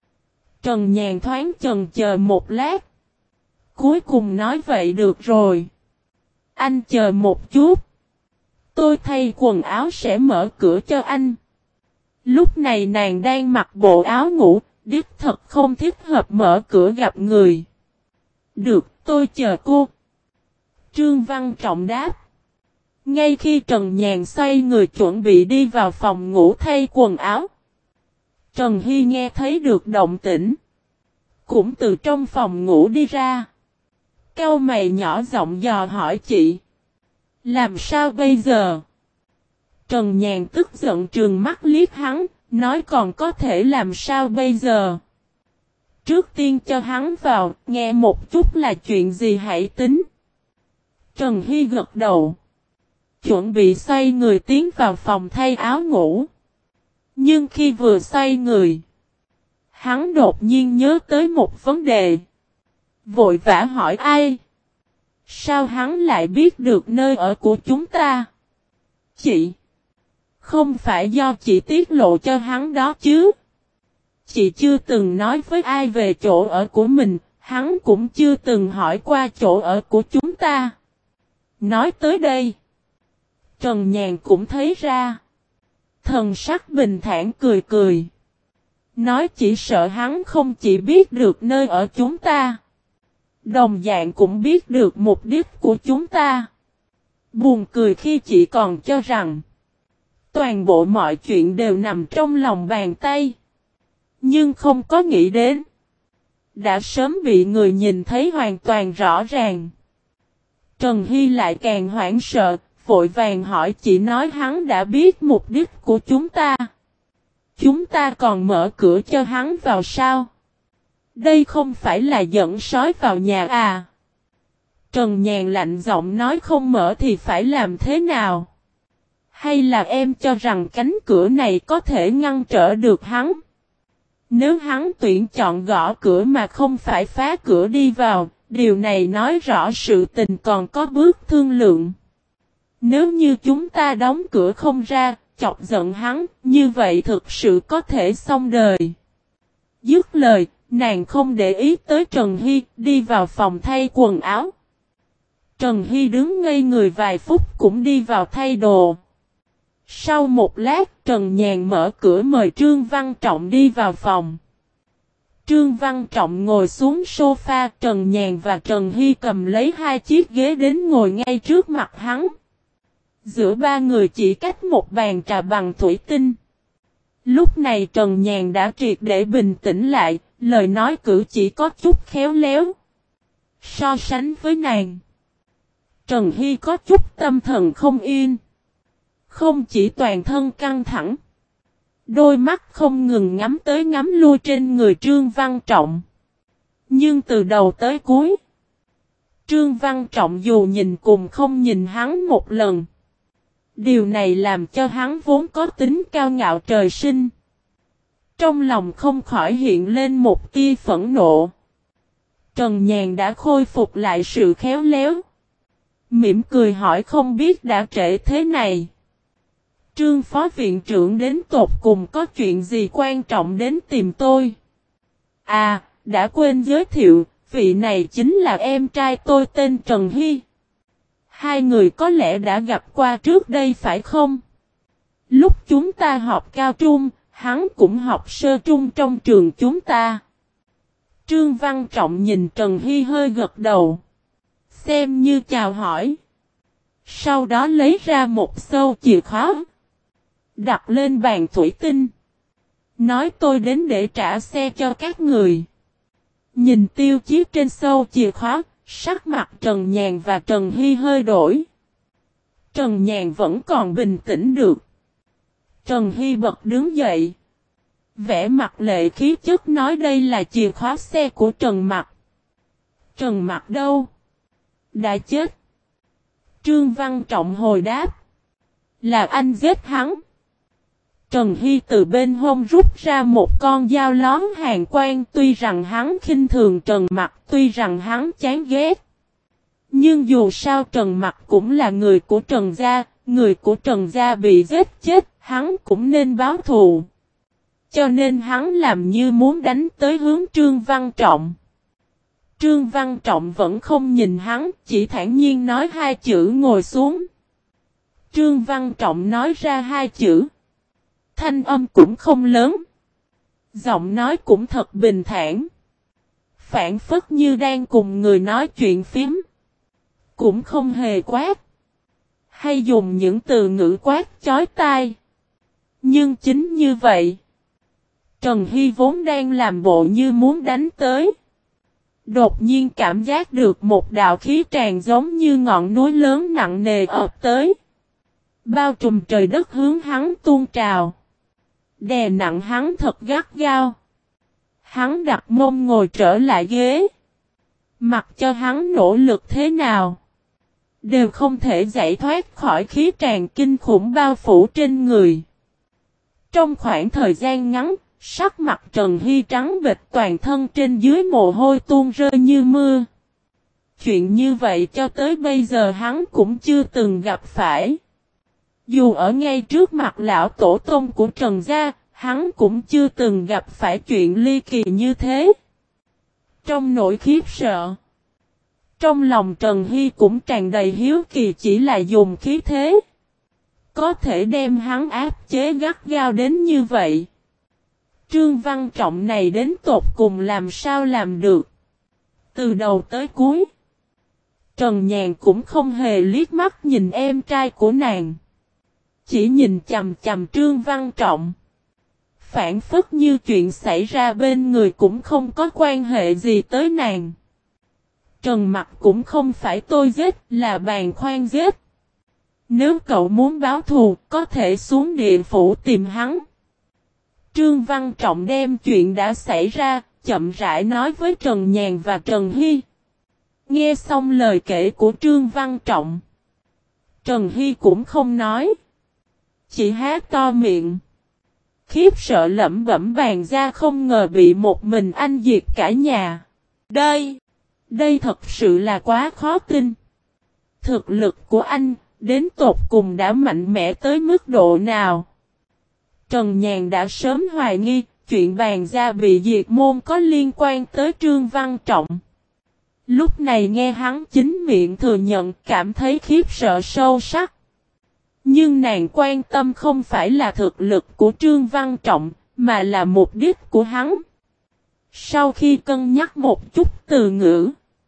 Trần Nhàn thoáng chần chờ một lát. Cuối cùng nói vậy được rồi. Anh chờ một chút. Tôi thay quần áo sẽ mở cửa cho anh. Lúc này nàng đang mặc bộ áo ngủ, đích thật không thích hợp mở cửa gặp người. Được, tôi chờ cô. Trương Văn Trọng đáp. Ngay khi Trần Nhàn xoay người chuẩn bị đi vào phòng ngủ thay quần áo. Trần Hy nghe thấy được động tĩnh. Cũng từ trong phòng ngủ đi ra. Cau mày nhỏ giọng dò hỏi chị. Làm sao bây giờ? Trần Nhàn tức giận trừng mắt liếc hắn, nói còn có thể làm sao bây giờ? Trước tiên cho hắn vào, nghe một chút là chuyện gì hãy tính. Trần Hy gật đầu. Chuẩn bị xoay người tiến vào phòng thay áo ngủ. Nhưng khi vừa xoay người, hắn đột nhiên nhớ tới một vấn đề. Vội vã hỏi ai? Sao hắn lại biết được nơi ở của chúng ta? Chị! Không phải do chị tiết lộ cho hắn đó chứ? Chị chưa từng nói với ai về chỗ ở của mình, hắn cũng chưa từng hỏi qua chỗ ở của chúng ta. Nói tới đây, Trần Nhàn cũng thấy ra. Thần sắc bình thản cười cười. Nói chỉ sợ hắn không chỉ biết được nơi ở chúng ta. Đồng dạng cũng biết được mục đích của chúng ta. Buồn cười khi chị còn cho rằng toàn bộ mọi chuyện đều nằm trong lòng bàn tay. Nhưng không có nghĩ đến. Đã sớm bị người nhìn thấy hoàn toàn rõ ràng. Trần Hy lại càng hoảng sợ, vội vàng hỏi chị nói hắn đã biết mục đích của chúng ta. Chúng ta còn mở cửa cho hắn vào sao? Đây không phải là dẫn sói vào nhà à? Trần Nhàn lạnh giọng nói không mở thì phải làm thế nào? Hay là em cho rằng cánh cửa này có thể ngăn trở được hắn? Nếu hắn tuyển chọn gõ cửa mà không phải phá cửa đi vào, điều này nói rõ sự tình còn có bước thương lượng. Nếu như chúng ta đóng cửa không ra, chọc giận hắn, như vậy thực sự có thể xong đời. Dứt lời, nàng không để ý tới Trần Hy, đi vào phòng thay quần áo. Trần Hy đứng ngây người vài phút cũng đi vào thay đồ. Sau một lát, Trần Nhàn mở cửa mời Trương Văn Trọng đi vào phòng. Trương Văn Trọng ngồi xuống sofa, Trần Nhàn và Trần Hy cầm lấy hai chiếc ghế đến ngồi ngay trước mặt hắn. Giữa ba người chỉ cách một bàn trà bằng thủy tinh. Lúc này Trần Nhàn đã triệt để bình tĩnh lại, lời nói cử chỉ có chút khéo léo. So sánh với nàng, Trần Hy có chút tâm thần không yên. Không chỉ toàn thân căng thẳng, đôi mắt không ngừng ngắm tới ngắm lui trên người Trương Văn Trọng. Nhưng từ đầu tới cuối, Trương Văn Trọng dù nhìn cùng không nhìn hắn một lần. Điều này làm cho hắn vốn có tính cao ngạo trời sinh. Trong lòng không khỏi hiện lên một tia phẫn nộ. Trần Nhàn đã khôi phục lại sự khéo léo. Mỉm cười hỏi không biết đã trễ thế này. Trương Phó Viện trưởng đến tột cùng có chuyện gì quan trọng đến tìm tôi? À, đã quên giới thiệu, vị này chính là em trai tôi tên Trần Hy. Hai người có lẽ đã gặp qua trước đây phải không? Lúc chúng ta học cao trung, hắn cũng học sơ trung trong trường chúng ta. Trương Văn Trọng nhìn Trần Hy hơi gật đầu. Xem như chào hỏi. Sau đó lấy ra một sâu chìa khóa. Đặt lên bàn thủy tinh. Nói tôi đến để trả xe cho các người. Nhìn tiêu chí trên sâu chìa khóa, sắc mặt Trần Nhàn và Trần Hy hơi đổi. Trần Nhàn vẫn còn bình tĩnh được. Trần Hy bật đứng dậy. Vẻ mặt lệ khí chất nói đây là chìa khóa xe của Trần Mặc. Trần Mặc đâu? Đã chết. Trương Văn Trọng hồi đáp. Là anh giết hắn. Trần Hy từ bên hông rút ra một con dao lón hàn quang, tuy rằng hắn khinh thường Trần Mặc, tuy rằng hắn chán ghét. Nhưng dù sao Trần Mặc cũng là người của Trần gia, người của Trần gia bị giết chết, hắn cũng nên báo thù. Cho nên hắn làm như muốn đánh tới hướng Trương Văn Trọng. Trương Văn Trọng vẫn không nhìn hắn, chỉ thản nhiên nói hai chữ ngồi xuống. Trương Văn Trọng nói ra hai chữ. Thanh âm cũng không lớn. Giọng nói cũng thật bình thản. Phản phất như đang cùng người nói chuyện phím. Cũng không hề quát. Hay dùng những từ ngữ quát chói tai. Nhưng chính như vậy. Trần Hy vốn đang làm bộ như muốn đánh tới. Đột nhiên cảm giác được một đạo khí tràn giống như ngọn núi lớn nặng nề ập tới. Bao trùm trời đất hướng hắn tuôn trào. Đè nặng hắn thật gắt gao. Hắn đặt mông ngồi trở lại ghế. Mặc cho hắn nỗ lực thế nào. Đều không thể giải thoát khỏi khí tràn kinh khủng bao phủ trên người. Trong khoảng thời gian ngắn, sắc mặt Trần Hy trắng bệch, toàn thân trên dưới mồ hôi tuôn rơi như mưa. Chuyện như vậy cho tới bây giờ hắn cũng chưa từng gặp phải. Dù ở ngay trước mặt lão tổ tông của Trần gia, hắn cũng chưa từng gặp phải chuyện ly kỳ như thế. Trong nỗi khiếp sợ, trong lòng Trần Hy cũng tràn đầy hiếu kỳ, chỉ là dùng khí thế. Có thể đem hắn áp chế gắt gao đến như vậy. Trương Văn Trọng này đến tột cùng làm sao làm được. Từ đầu tới cuối, Trần Nhàn cũng không hề liếc mắt nhìn em trai của nàng. Chỉ nhìn chằm chằm Trương Văn Trọng. Phản phất như chuyện xảy ra bên người cũng không có quan hệ gì tới nàng. Trần Mặc cũng không phải tôi giết, là Bàn Khoan giết. Nếu cậu muốn báo thù, có thể xuống địa phủ tìm hắn. Trương Văn Trọng đem chuyện đã xảy ra, chậm rãi nói với Trần Nhàn và Trần Hy. Nghe xong lời kể của Trương Văn Trọng, Trần Hy cũng không nói. Chỉ há to miệng. Khiếp sợ lẩm bẩm Bàn gia không ngờ bị một mình anh diệt cả nhà. Đây, đây thật sự là quá khó tin. Thực lực của anh, đến tột cùng đã mạnh mẽ tới mức độ nào? Trần Nhàn đã sớm hoài nghi, chuyện Bàn gia bị diệt môn có liên quan tới Trương Văn Trọng. Lúc này nghe hắn chính miệng thừa nhận, cảm thấy khiếp sợ sâu sắc. Nhưng nàng quan tâm không phải là thực lực của Trương Văn Trọng, mà là mục đích của hắn. Sau khi cân nhắc một chút từ ngữ,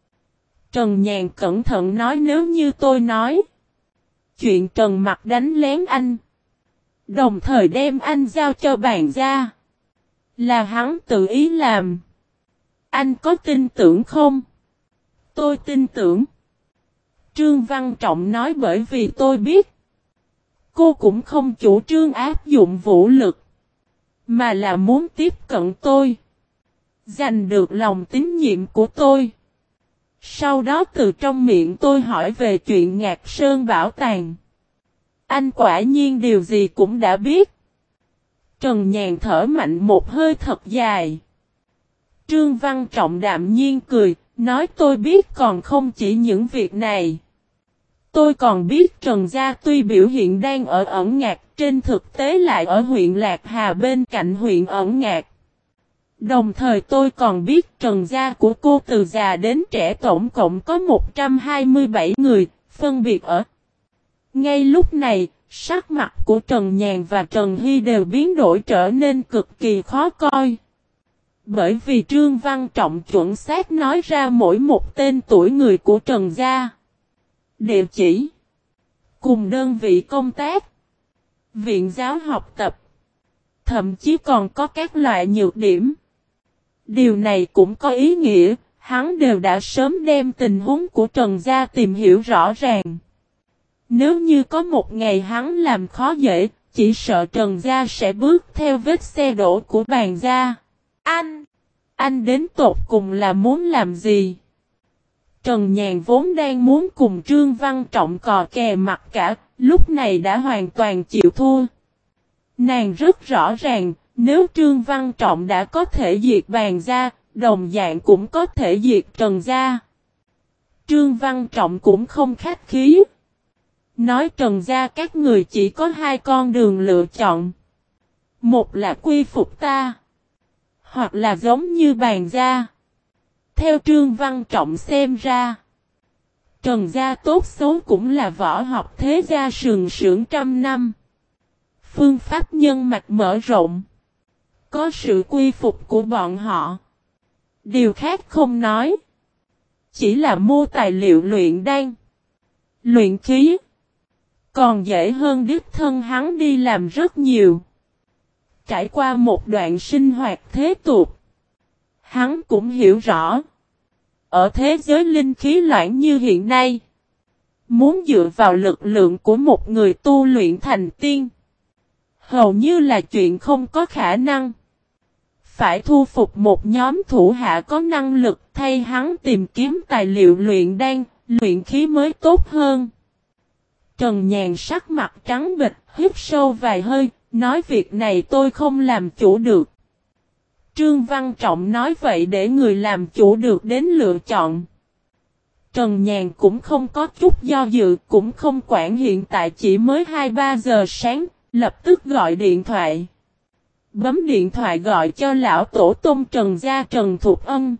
Trần Nhàn cẩn thận nói nếu như tôi nói chuyện Trần Mặc đánh lén anh, đồng thời đem anh giao cho Bàn gia, là hắn tự ý làm. Anh có tin tưởng không? Tôi tin tưởng. Trương Văn Trọng nói bởi vì tôi biết. Cô cũng không chủ trương áp dụng vũ lực, mà là muốn tiếp cận tôi, giành được lòng tín nhiệm của tôi. Sau đó từ trong miệng tôi hỏi về chuyện Ngạc Sơn Bảo Tàng. Anh quả nhiên điều gì cũng đã biết. Trần Nhàn thở mạnh một hơi thật dài. Trương Văn Trọng đạm nhiên cười, nói tôi biết còn không chỉ những việc này. Tôi còn biết Trần gia tuy biểu hiện đang ở Ẩn Ngạc, trên thực tế lại ở huyện Lạc Hà bên cạnh huyện Ẩn Ngạc. Đồng thời tôi còn biết Trần gia của cô từ già đến trẻ tổng cộng có một trăm hai mươi bảy người, phân biệt ở. Ngay lúc này, sắc mặt của Trần Nhàn và Trần Hy đều biến đổi trở nên cực kỳ khó coi. Bởi vì Trương Văn Trọng chuẩn xác nói ra mỗi một tên tuổi người của Trần gia, địa chỉ, cùng đơn vị công tác, viện giáo học tập, thậm chí còn có các loại nhược điểm. Điều này cũng có ý nghĩa, hắn đều đã sớm đem tình huống của Trần gia tìm hiểu rõ ràng. Nếu như có một ngày hắn làm khó dễ, chỉ sợ Trần gia sẽ bước theo vết xe đổ của Bàn gia. Anh! Anh đến tột cùng là muốn làm gì? Trần Nhàn vốn đang muốn cùng Trương Văn Trọng cò kè mặt cả, lúc này đã hoàn toàn chịu thua. Nàng rất rõ ràng, nếu Trương Văn Trọng đã có thể diệt Bàn gia, đồng dạng cũng có thể diệt Trần gia. Trương Văn Trọng cũng không khách khí. Nói Trần gia các người chỉ có hai con đường lựa chọn. Một là quy phục ta, hoặc là giống như Bàn gia. Theo Trương Văn Trọng xem ra, Trần gia tốt xấu cũng là võ học thế gia sừng sững trăm năm. Phương pháp nhân mạch mở rộng, có sự quy phục của bọn họ. Điều khác không nói, chỉ là mua tài liệu luyện đan, luyện khí, còn dễ hơn đích thân hắn đi làm rất nhiều. Trải qua một đoạn sinh hoạt thế tục, hắn cũng hiểu rõ. Ở thế giới linh khí loãng như hiện nay, muốn dựa vào lực lượng của một người tu luyện thành tiên, hầu như là chuyện không có khả năng. Phải thu phục một nhóm thủ hạ có năng lực thay hắn tìm kiếm tài liệu luyện đan, luyện khí mới tốt hơn. Trần Nhàn sắc mặt trắng bệch, hít sâu vài hơi, nói việc này tôi không làm chủ được. Trương Văn Trọng nói vậy để người làm chủ được đến lựa chọn. Trần Nhàn cũng không có chút do dự, cũng không quản hiện tại chỉ mới hai ba giờ sáng, lập tức gọi điện thoại. Bấm điện thoại gọi cho lão tổ tông Trần gia Trần Thục Ân.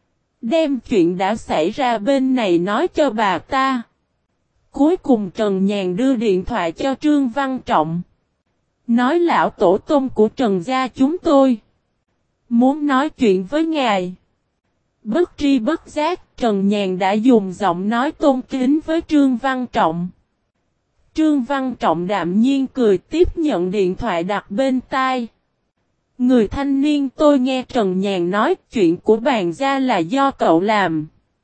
Đem chuyện đã xảy ra bên này nói cho bà ta. Cuối cùng Trần Nhàn đưa điện thoại cho Trương Văn Trọng. Nói lão tổ tông của Trần gia chúng tôi muốn nói chuyện với ngài. Bất tri bất giác, Trần Nhàn đã dùng giọng nói tôn kính với Trương Văn Trọng. Trương Văn Trọng đạm nhiên cười tiếp nhận điện thoại đặt bên tai. Người thanh niên, tôi nghe Trần Nhàn nói chuyện của Bàn gia là do cậu làm.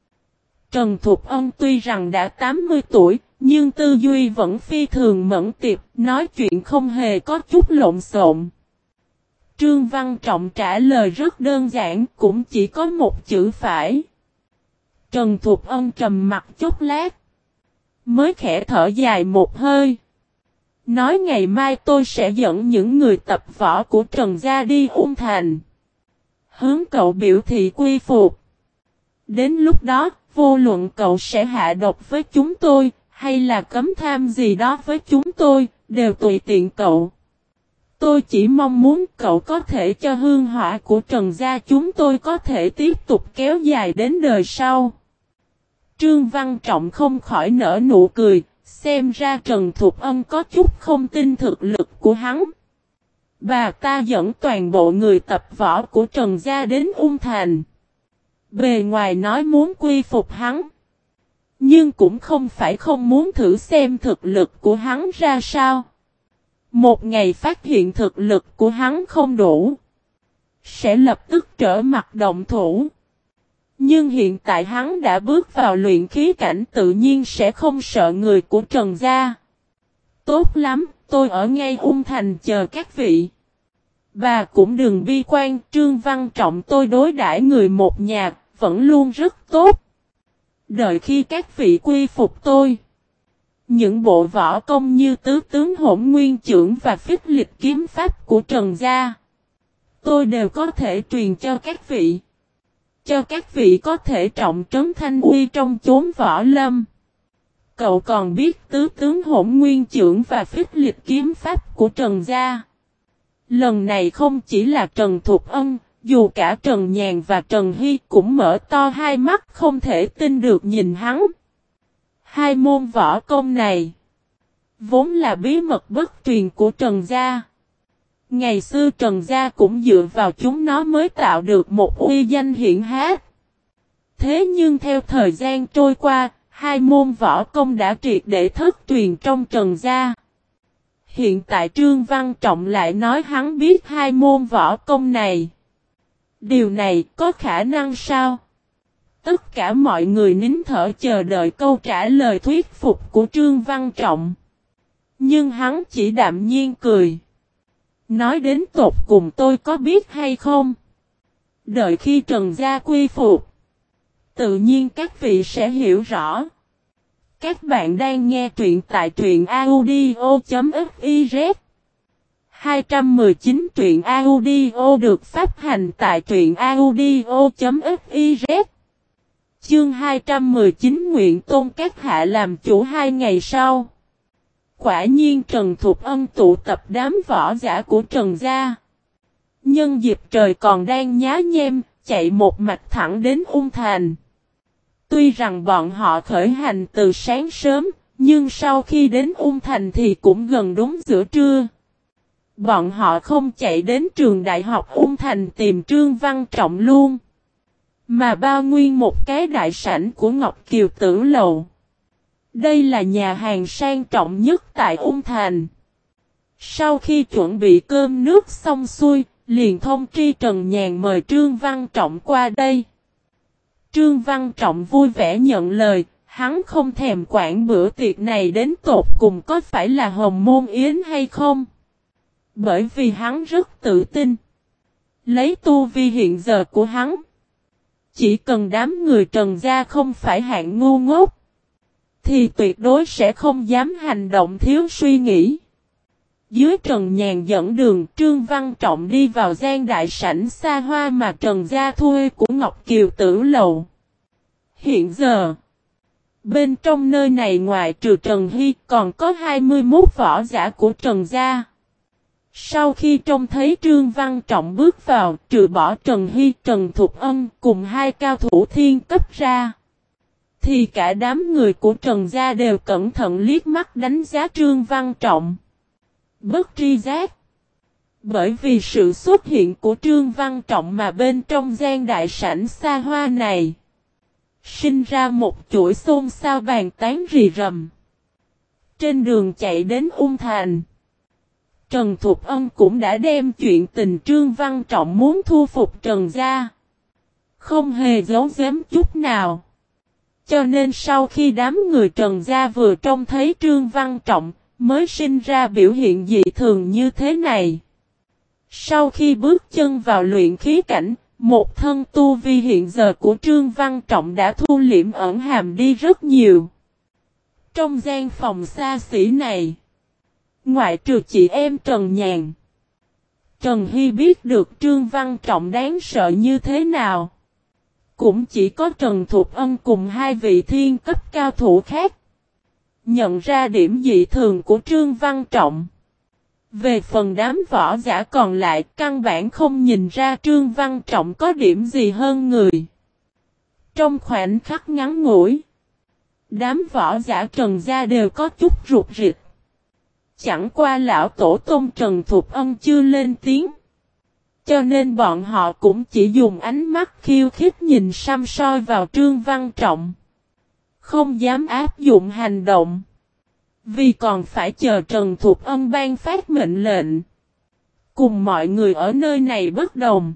Trần Thục Ân tuy rằng đã tám mươi tuổi, nhưng tư duy vẫn phi thường mẫn tiệp, nói chuyện không hề có chút lộn xộn. Trương Văn Trọng trả lời rất đơn giản, cũng chỉ có một chữ phải. Trần Thục Ân trầm mặt chút lát, mới khẽ thở dài một hơi. Nói ngày mai tôi sẽ dẫn những người tập võ của Trần gia đi Ung Thành. Hướng cậu biểu thị quy phục. Đến lúc đó, vô luận cậu sẽ hạ độc với chúng tôi, hay là cấm tham gì đó với chúng tôi, đều tùy tiện cậu. Tôi chỉ mong muốn cậu có thể cho hương hỏa của Trần gia chúng tôi có thể tiếp tục kéo dài đến đời sau. Trương Văn Trọng không khỏi nở nụ cười, xem ra Trần Thục Ân có chút không tin thực lực của hắn. Bà ta dẫn toàn bộ người tập võ của Trần gia đến Ung Thành. Bề ngoài nói muốn quy phục hắn, nhưng cũng không phải không muốn thử xem thực lực của hắn ra sao. Một ngày phát hiện thực lực của hắn không đủ, sẽ lập tức trở mặt động thủ. Nhưng hiện tại hắn đã bước vào luyện khí cảnh, tự nhiên sẽ không sợ người của Trần gia. Tốt lắm, tôi ở ngay Ung Thành chờ các vị. Bà cũng đừng bi quan, Trương Văn Trọng tôi đối đãi người một nhà, vẫn luôn rất tốt. Đợi khi các vị quy phục tôi, những bộ võ công như tứ tướng hỗn nguyên chưởng và phích lịch kiếm pháp của Trần gia, tôi đều có thể truyền cho các vị. Cho các vị có thể trọng trấn thanh uy trong chốn võ lâm. Cậu còn biết tứ tướng hỗn nguyên chưởng và phích lịch kiếm pháp của Trần gia. Lần này không chỉ là Trần Thục Ân, dù cả Trần Nhàn và Trần Hy cũng mở to hai mắt không thể tin được nhìn hắn. Hai môn võ công này vốn là bí mật bất truyền của Trần gia. Ngày xưa Trần gia cũng dựa vào chúng nó mới tạo được một uy danh hiển hách. Thế nhưng theo thời gian trôi qua, hai môn võ công đã triệt để thất truyền trong Trần gia. Hiện tại Trương Văn Trọng lại nói hắn biết hai môn võ công này. Điều này có khả năng sao? Tất cả mọi người nín thở chờ đợi câu trả lời thuyết phục của Trương Văn Trọng. Nhưng hắn chỉ đạm nhiên cười. Nói đến tột cùng tôi có biết hay không? Đợi khi Trần gia quy phục, tự nhiên các vị sẽ hiểu rõ. Các bạn đang nghe truyện tại truyện audio.fiz. hai trăm mười chín truyện audio được phát hành tại truyện audio.fiz. Chương hai trăm mười chín Nguyện Tôn các hạ làm chủ. Hai ngày sau, quả nhiên Trần Thục Ân tụ tập đám võ giả của Trần gia. Nhân dịp trời còn đang nhá nhem, chạy một mạch thẳng đến Ung Thành. Tuy rằng bọn họ khởi hành từ sáng sớm, nhưng sau khi đến Ung Thành thì cũng gần đúng giữa trưa. Bọn họ không chạy đến trường đại học Ung Thành tìm Trương Văn Trọng luôn, mà bao nguyên một cái đại sảnh của Ngọc Kiều Tử Lầu. Đây là nhà hàng sang trọng nhất tại Ung Thành. Sau khi chuẩn bị cơm nước xong xuôi, liền thông tri Trần Nhàn mời Trương Văn Trọng qua đây. Trương Văn Trọng vui vẻ nhận lời, hắn không thèm quản bữa tiệc này đến tột cùng có phải là hồng môn yến hay không. Bởi vì hắn rất tự tin. Lấy tu vi hiện giờ của hắn, chỉ cần đám người Trần gia không phải hạng ngu ngốc, thì tuyệt đối sẽ không dám hành động thiếu suy nghĩ. Dưới Trần Nhàn dẫn đường, Trương Văn Trọng đi vào gian đại sảnh xa hoa mà Trần gia thuê của Ngọc Kiều Tử Lầu. Hiện giờ, bên trong nơi này ngoài trừ Trần Hy còn có hai mươi mốt võ giả của Trần gia. Sau khi trông thấy Trương Văn Trọng bước vào, trừ bỏ Trần Hy, Trần Thục Ân cùng hai cao thủ thiên cấp ra, thì cả đám người của Trần gia đều cẩn thận liếc mắt đánh giá Trương Văn Trọng. Bất tri giác, bởi vì sự xuất hiện của Trương Văn Trọng mà bên trong gian đại sảnh xa hoa này sinh ra một chuỗi xôn xao bàn tán rì rầm. Trên đường chạy đến Ung Thành, Trần Thục Ân cũng đã đem chuyện tình Trương Văn Trọng muốn thu phục Trần gia không hề giấu giếm chút nào. Cho nên sau khi đám người Trần gia vừa trông thấy Trương Văn Trọng, mới sinh ra biểu hiện dị thường như thế này. Sau khi bước chân vào luyện khí cảnh, một thân tu vi hiện giờ của Trương Văn Trọng đã thu liễm ẩn hàm đi rất nhiều. Trong gian phòng xa xỉ này, ngoại trừ chị em Trần Nhàn, Trần Hy biết được Trương Văn Trọng đáng sợ như thế nào. Cũng chỉ có Trần Thục Ân cùng hai vị thiên cấp cao thủ khác nhận ra điểm dị thường của Trương Văn Trọng. Về phần đám võ giả còn lại, căn bản không nhìn ra Trương Văn Trọng có điểm gì hơn người. Trong khoảnh khắc ngắn ngủi, đám võ giả Trần gia đều có chút rụt rịch. Chẳng qua lão tổ tông Trần Thục Ân chưa lên tiếng, cho nên bọn họ cũng chỉ dùng ánh mắt khiêu khích nhìn săm soi vào Trương Văn Trọng, không dám áp dụng hành động, vì còn phải chờ Trần Thục Ân ban phát mệnh lệnh. Cùng mọi người ở nơi này bất đồng,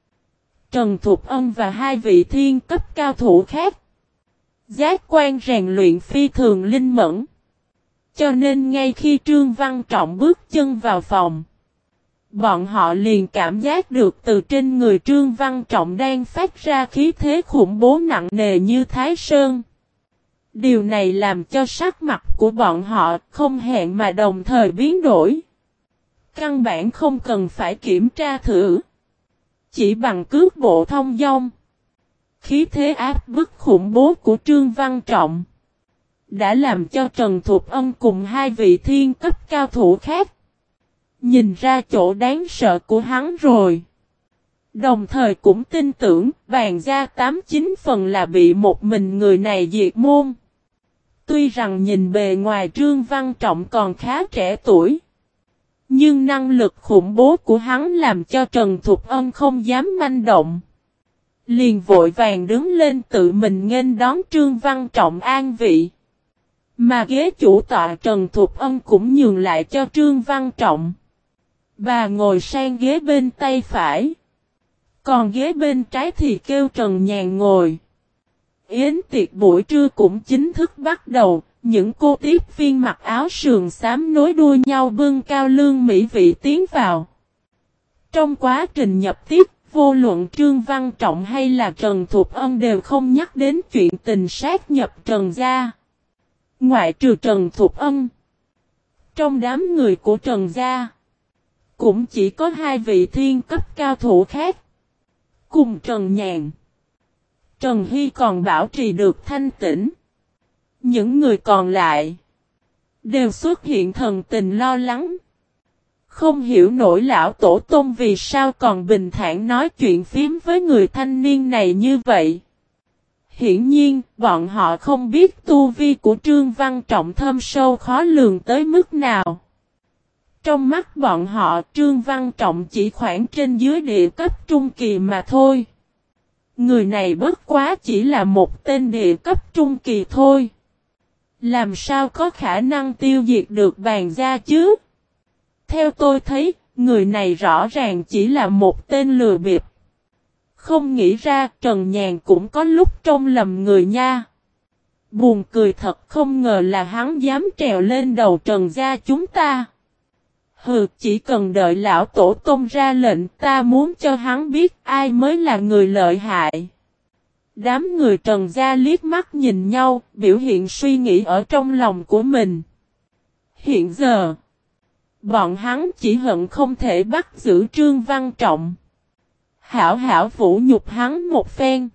Trần Thục Ân và hai vị thiên cấp cao thủ khác giác quan rèn luyện phi thường linh mẫn. Cho nên ngay khi Trương Văn Trọng bước chân vào phòng, bọn họ liền cảm giác được từ trên người Trương Văn Trọng đang phát ra khí thế khủng bố nặng nề như Thái Sơn. Điều này làm cho sắc mặt của bọn họ không hẹn mà đồng thời biến đổi. Căn bản không cần phải kiểm tra thử, chỉ bằng cước bộ thông dong, khí thế áp bức khủng bố của Trương Văn Trọng đã làm cho Trần Thục Ân cùng hai vị thiên cấp cao thủ khác nhìn ra chỗ đáng sợ của hắn rồi. Đồng thời cũng tin tưởng bàn gia tám chín phần là bị một mình người này diệt môn. Tuy rằng nhìn bề ngoài Trương Văn Trọng còn khá trẻ tuổi, nhưng năng lực khủng bố của hắn làm cho Trần Thục Ân không dám manh động. Liền vội vàng đứng lên tự mình nghênh đón Trương Văn Trọng an vị. Mà ghế chủ tọa Trần Thục Ân cũng nhường lại cho Trương Văn Trọng. Bà ngồi sang ghế bên tay phải, còn ghế bên trái thì kêu Trần Nhàn ngồi. Yến tiệc buổi trưa cũng chính thức bắt đầu, những cô tiếp viên mặc áo sườn xám nối đuôi nhau bưng cao lương mỹ vị tiến vào. Trong quá trình nhập tiết, vô luận Trương Văn Trọng hay là Trần Thục Ân đều không nhắc đến chuyện tình sát nhập Trần gia. Ngoại trừ Trần Thục Ân, trong đám người của Trần gia, cũng chỉ có hai vị thiên cấp cao thủ khác. Cùng Trần Nhàn, Trần Hy còn bảo trì được thanh tĩnh. Những người còn lại đều xuất hiện thần tình lo lắng. Không hiểu nổi lão tổ tông vì sao còn bình thản nói chuyện phím với người thanh niên này như vậy. Hiển nhiên, bọn họ không biết tu vi của Trương Văn Trọng thâm sâu khó lường tới mức nào. Trong mắt bọn họ, Trương Văn Trọng chỉ khoảng trên dưới địa cấp trung kỳ mà thôi. Người này bất quá chỉ là một tên địa cấp trung kỳ thôi. Làm sao có khả năng tiêu diệt được bàn gia chứ? Theo tôi thấy, người này rõ ràng chỉ là một tên lừa bịp. Không nghĩ ra Trần Nhàn cũng có lúc trông lầm người nha. Buồn cười thật, không ngờ là hắn dám trèo lên đầu Trần gia chúng ta. Hừ, chỉ cần đợi lão tổ tông ra lệnh, ta muốn cho hắn biết ai mới là người lợi hại. Đám người Trần gia liếc mắt nhìn nhau, biểu hiện suy nghĩ ở trong lòng của mình. Hiện giờ, bọn hắn chỉ hận không thể bắt giữ Trương Văn Trọng. Hảo hảo vũ nhục hắn một phen.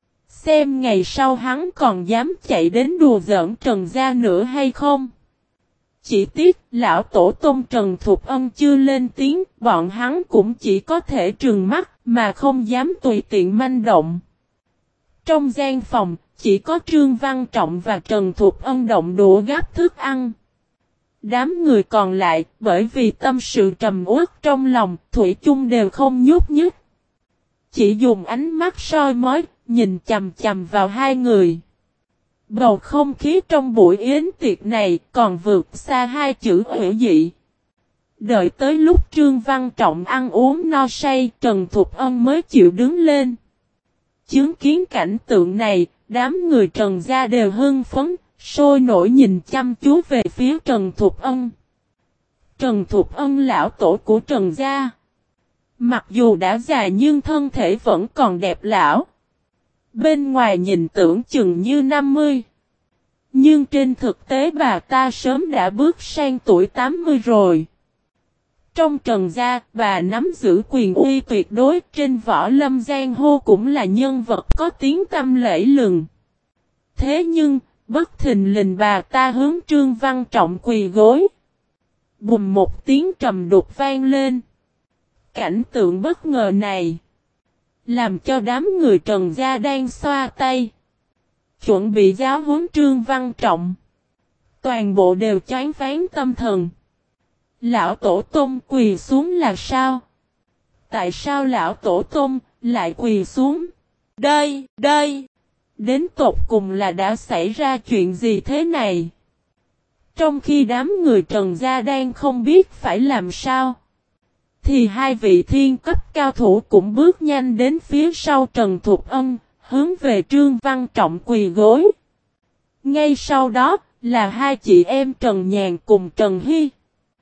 Xem ngày sau hắn còn dám chạy đến đùa giỡn Trần gia nữa hay không. Chỉ tiếc lão tổ tông Trần Thục Ân chưa lên tiếng, bọn hắn cũng chỉ có thể trừng mắt mà không dám tùy tiện manh động. Trong gian phòng, chỉ có Trương Văn Trọng và Trần Thục Ân động đũa gắp thức ăn. Đám người còn lại, bởi vì tâm sự trầm uất trong lòng, thủy chung đều không nhúc nhích. Chỉ dùng ánh mắt soi mói, nhìn chằm chằm vào hai người. Bầu không khí trong buổi yến tiệc này còn vượt xa hai chữ hữu dị. Đợi tới lúc Trương Văn Trọng ăn uống no say, Trần Thục Ân mới chịu đứng lên. Chứng kiến cảnh tượng này, đám người Trần gia đều hưng phấn, sôi nổi nhìn chăm chú về phía Trần Thục Ân. Trần Thục Ân lão tổ của Trần gia. Mặc dù đã già nhưng thân thể vẫn còn đẹp lão. Bên ngoài nhìn tưởng chừng như năm mươi. Nhưng trên thực tế bà ta sớm đã bước sang tuổi tám mươi rồi. Trong Trần gia, bà nắm giữ quyền uy tuyệt đối, trên võ lâm giang hồ cũng là nhân vật có tiếng tăm lẫy lừng. Thế nhưng, bất thình lình bà ta hướng Trương Văn Trọng quỳ gối. Bùm một tiếng trầm đục vang lên. Cảnh tượng bất ngờ này làm cho đám người Trần gia đang xoa tay, chuẩn bị giáo huấn Trương Văn Trọng, toàn bộ đều choáng váng tâm thần. Lão tổ tông quỳ xuống là sao? Tại sao lão tổ tông lại quỳ xuống? Đây, đây, đến tột cùng là đã xảy ra chuyện gì thế này? Trong khi đám người Trần gia đang không biết phải làm sao, thì hai vị thiên cấp cao thủ cũng bước nhanh đến phía sau Trần Thục Ân, hướng về Trương Văn Trọng quỳ gối. Ngay sau đó, là hai chị em Trần Nhàn cùng Trần Hy.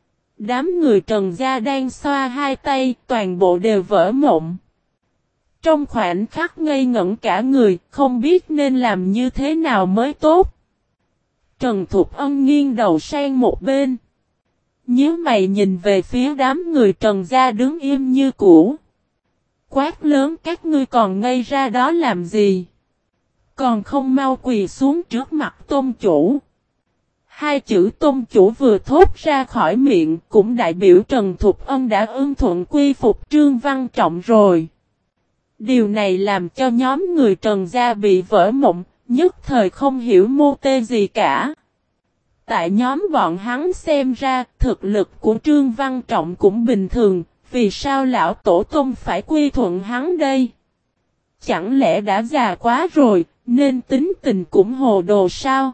Đám người Trần gia đang xoa hai tay, toàn bộ đều vỡ mộng. Trong khoảnh khắc ngây ngẩn cả người, không biết nên làm như thế nào mới tốt. Trần Thục Ân nghiêng đầu sang một bên. Nhớ mày nhìn về phía đám người Trần gia đứng im như cũ. Quát lớn, các ngươi còn ngây ra đó làm gì? Còn không mau quỳ xuống trước mặt tôn chủ. Hai chữ tôn chủ vừa thốt ra khỏi miệng cũng đại biểu Trần Thục Ân đã ưng thuận quy phục Trương Văn Trọng rồi. Điều này làm cho nhóm người Trần gia bị vỡ mộng, nhất thời không hiểu mô tê gì cả. Tại nhóm bọn hắn xem ra, thực lực của Trương Văn Trọng cũng bình thường, vì sao lão tổ tông phải quy thuận hắn đây? Chẳng lẽ đã già quá rồi, nên tính tình cũng hồ đồ sao?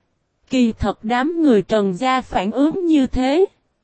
Kỳ thật đám người Trần gia phản ứng như thế,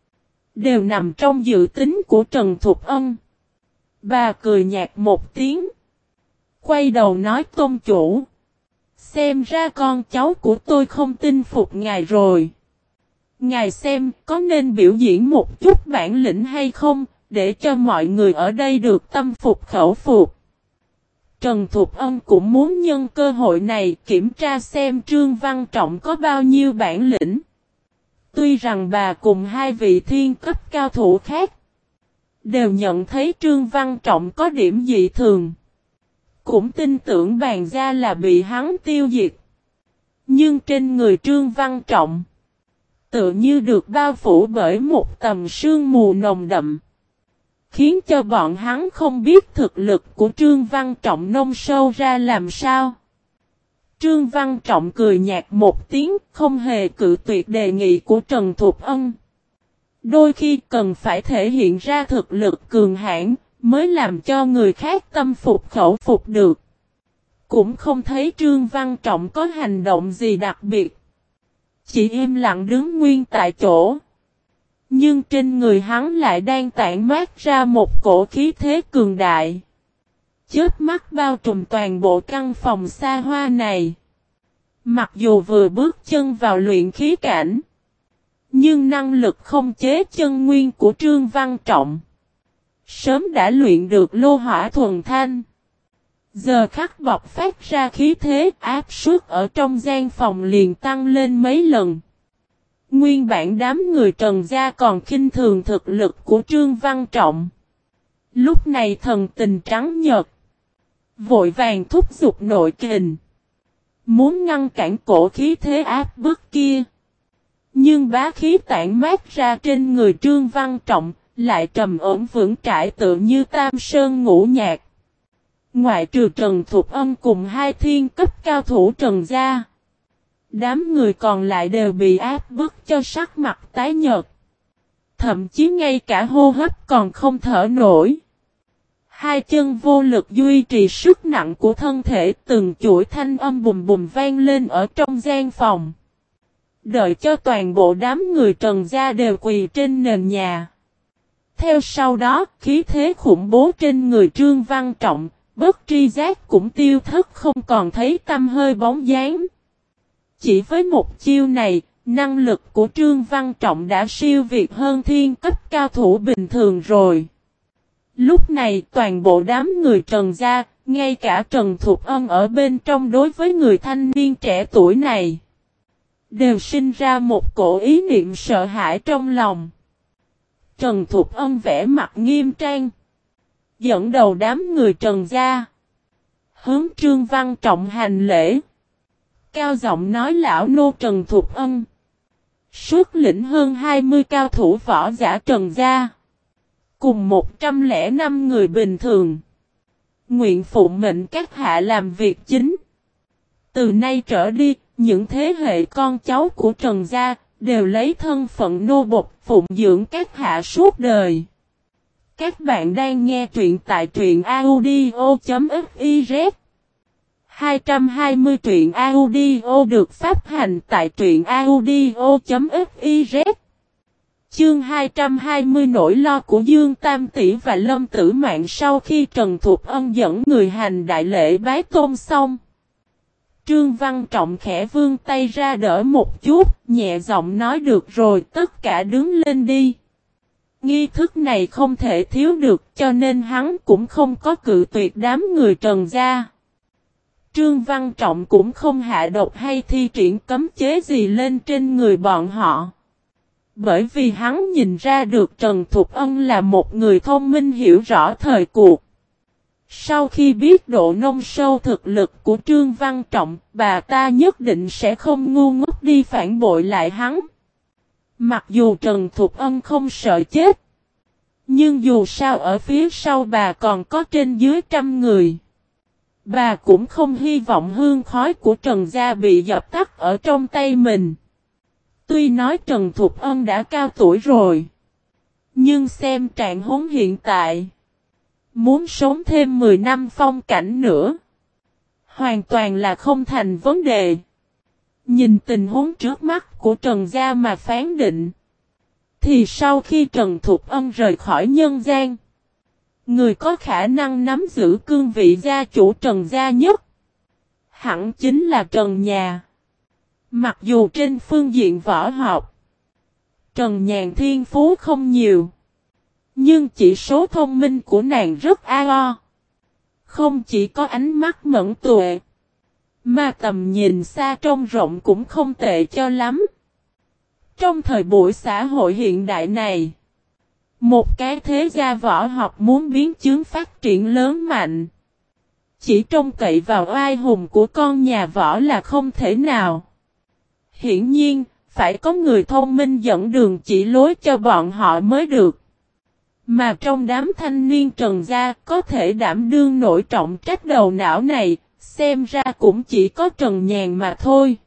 đều nằm trong dự tính của Trần Thục Ân. Bà cười nhạt một tiếng, quay đầu nói tôn chủ. Xem ra con cháu của tôi không tin phục ngài rồi. Ngài xem có nên biểu diễn một chút bản lĩnh hay không, để cho mọi người ở đây được tâm phục khẩu phục. Trần Thục Ân cũng muốn nhân cơ hội này kiểm tra xem Trương Văn Trọng có bao nhiêu bản lĩnh. Tuy rằng bà cùng hai vị thiên cấp cao thủ khác đều nhận thấy Trương Văn Trọng có điểm dị thường, cũng tin tưởng bàn gia là bị hắn tiêu diệt. Nhưng trên người Trương Văn Trọng tự như được bao phủ bởi một tầng sương mù nồng đậm, khiến cho bọn hắn không biết thực lực của Trương Văn Trọng nông sâu ra làm sao. Trương Văn Trọng cười nhạt một tiếng, không hề cự tuyệt đề nghị của Trần Thục Ân. Đôi khi cần phải thể hiện ra thực lực cường hãn, mới làm cho người khác tâm phục khẩu phục được. Cũng không thấy Trương Văn Trọng có hành động gì đặc biệt, chỉ im lặng đứng nguyên tại chỗ. Nhưng trên người hắn lại đang tản mát ra một cổ khí thế cường đại, chớp mắt bao trùm toàn bộ căn phòng xa hoa này. Mặc dù vừa bước chân vào luyện khí cảnh, nhưng năng lực không chế chân nguyên của Trương Văn Trọng sớm đã luyện được lô hỏa thuần thanh. Giờ khắc bộc phát ra khí thế áp suất ở trong gian phòng liền tăng lên mấy lần. Nguyên bản đám người Trần gia còn khinh thường thực lực của Trương Văn Trọng, lúc này thần tình trắng nhợt, vội vàng thúc giục nội kình, muốn ngăn cản cổ khí thế áp bức kia. Nhưng bá khí tản mát ra trên người Trương Văn Trọng lại trầm ổn vững trãi tự như tam sơn ngũ nhạc. Ngoại trừ Trần Thục Ân cùng hai thiên cấp cao thủ Trần gia, đám người còn lại đều bị áp bức cho sắc mặt tái nhợt, thậm chí ngay cả hô hấp còn không thở nổi. Hai chân vô lực duy trì sức nặng của thân thể, từng chuỗi thanh âm bùm bùm vang lên ở trong gian phòng. Đợi cho toàn bộ đám người Trần gia đều quỳ trên nền nhà. Theo sau đó, khí thế khủng bố trên người Trương Văn Trọng, bất tri giác cũng tiêu thất không còn thấy tăm hơi bóng dáng. Chỉ với một chiêu này, năng lực của Trương Văn Trọng đã siêu việt hơn thiên cấp cao thủ bình thường rồi. Lúc này toàn bộ đám người Trần gia, ngay cả Trần Thục Ân ở bên trong đối với người thanh niên trẻ tuổi này, đều sinh ra một cổ ý niệm sợ hãi trong lòng. Trần Thục Ân vẽ mặt nghiêm trang, dẫn đầu đám người Trần gia, hướng Trương Văn Trọng hành lễ. Cao giọng nói: lão nô Trần Thục Ân, xuất lĩnh hơn hai mươi cao thủ võ giả Trần gia, cùng một trăm lẻ năm người bình thường, nguyện phụng mệnh các hạ làm việc chính. Từ nay trở đi, những thế hệ con cháu của Trần gia đều lấy thân phận nô bộc phụng dưỡng các hạ suốt đời. Các bạn đang nghe truyện tại truyện audio chấm fiz. hai trăm hai mươi truyện audio được phát hành tại truyện audio chấm fiz. Chương hai trăm hai mươi nỗi lo của Dương Tam Tỷ và Lâm Tử Mạn. Sau khi Trần Thục Ân dẫn người hành đại lễ bái tôn xong, Trương Văn Trọng khẽ vươn tay ra đỡ một chút, nhẹ giọng nói: được rồi, tất cả đứng lên đi. Nghi thức này không thể thiếu được, cho nên hắn cũng không có cự tuyệt đám người Trần gia. Trương Văn Trọng cũng không hạ độc hay thi triển cấm chế gì lên trên người bọn họ. Bởi vì hắn nhìn ra được Trần Thục Ân là một người thông minh hiểu rõ thời cuộc. Sau khi biết độ nông sâu thực lực của Trương Văn Trọng, bà ta nhất định sẽ không ngu ngốc đi phản bội lại hắn. Mặc dù Trần Thục Ân không sợ chết, nhưng dù sao ở phía sau bà còn có trên dưới trăm người. Bà cũng không hy vọng hương khói của Trần gia bị dập tắt ở trong tay mình. Tuy nói Trần Thục Ân đã cao tuổi rồi, nhưng xem trạng huống hiện tại, muốn sống thêm mười năm phong cảnh nữa, hoàn toàn là không thành vấn đề. Nhìn tình huống trước mắt của Trần gia mà phán định, thì sau khi Trần Thục Ân rời khỏi nhân gian, người có khả năng nắm giữ cương vị gia chủ Trần gia nhất, hẳn chính là Trần Nhà. Mặc dù trên phương diện võ học, Trần Nhàn thiên phú không nhiều, nhưng chỉ số thông minh của nàng rất ao. Không chỉ có ánh mắt mẫn tuệ, mà tầm nhìn xa trông rộng cũng không tệ cho lắm. Trong thời buổi xã hội hiện đại này, một cái thế gia võ học muốn biến chướng phát triển lớn mạnh, chỉ trông cậy vào oai hùng của con nhà võ là không thể nào. Hiển nhiên, phải có người thông minh dẫn đường chỉ lối cho bọn họ mới được. Mà trong đám thanh niên Trần gia có thể đảm đương nổi trọng trách đầu não này, xem ra cũng chỉ có Trần Nhàn mà thôi.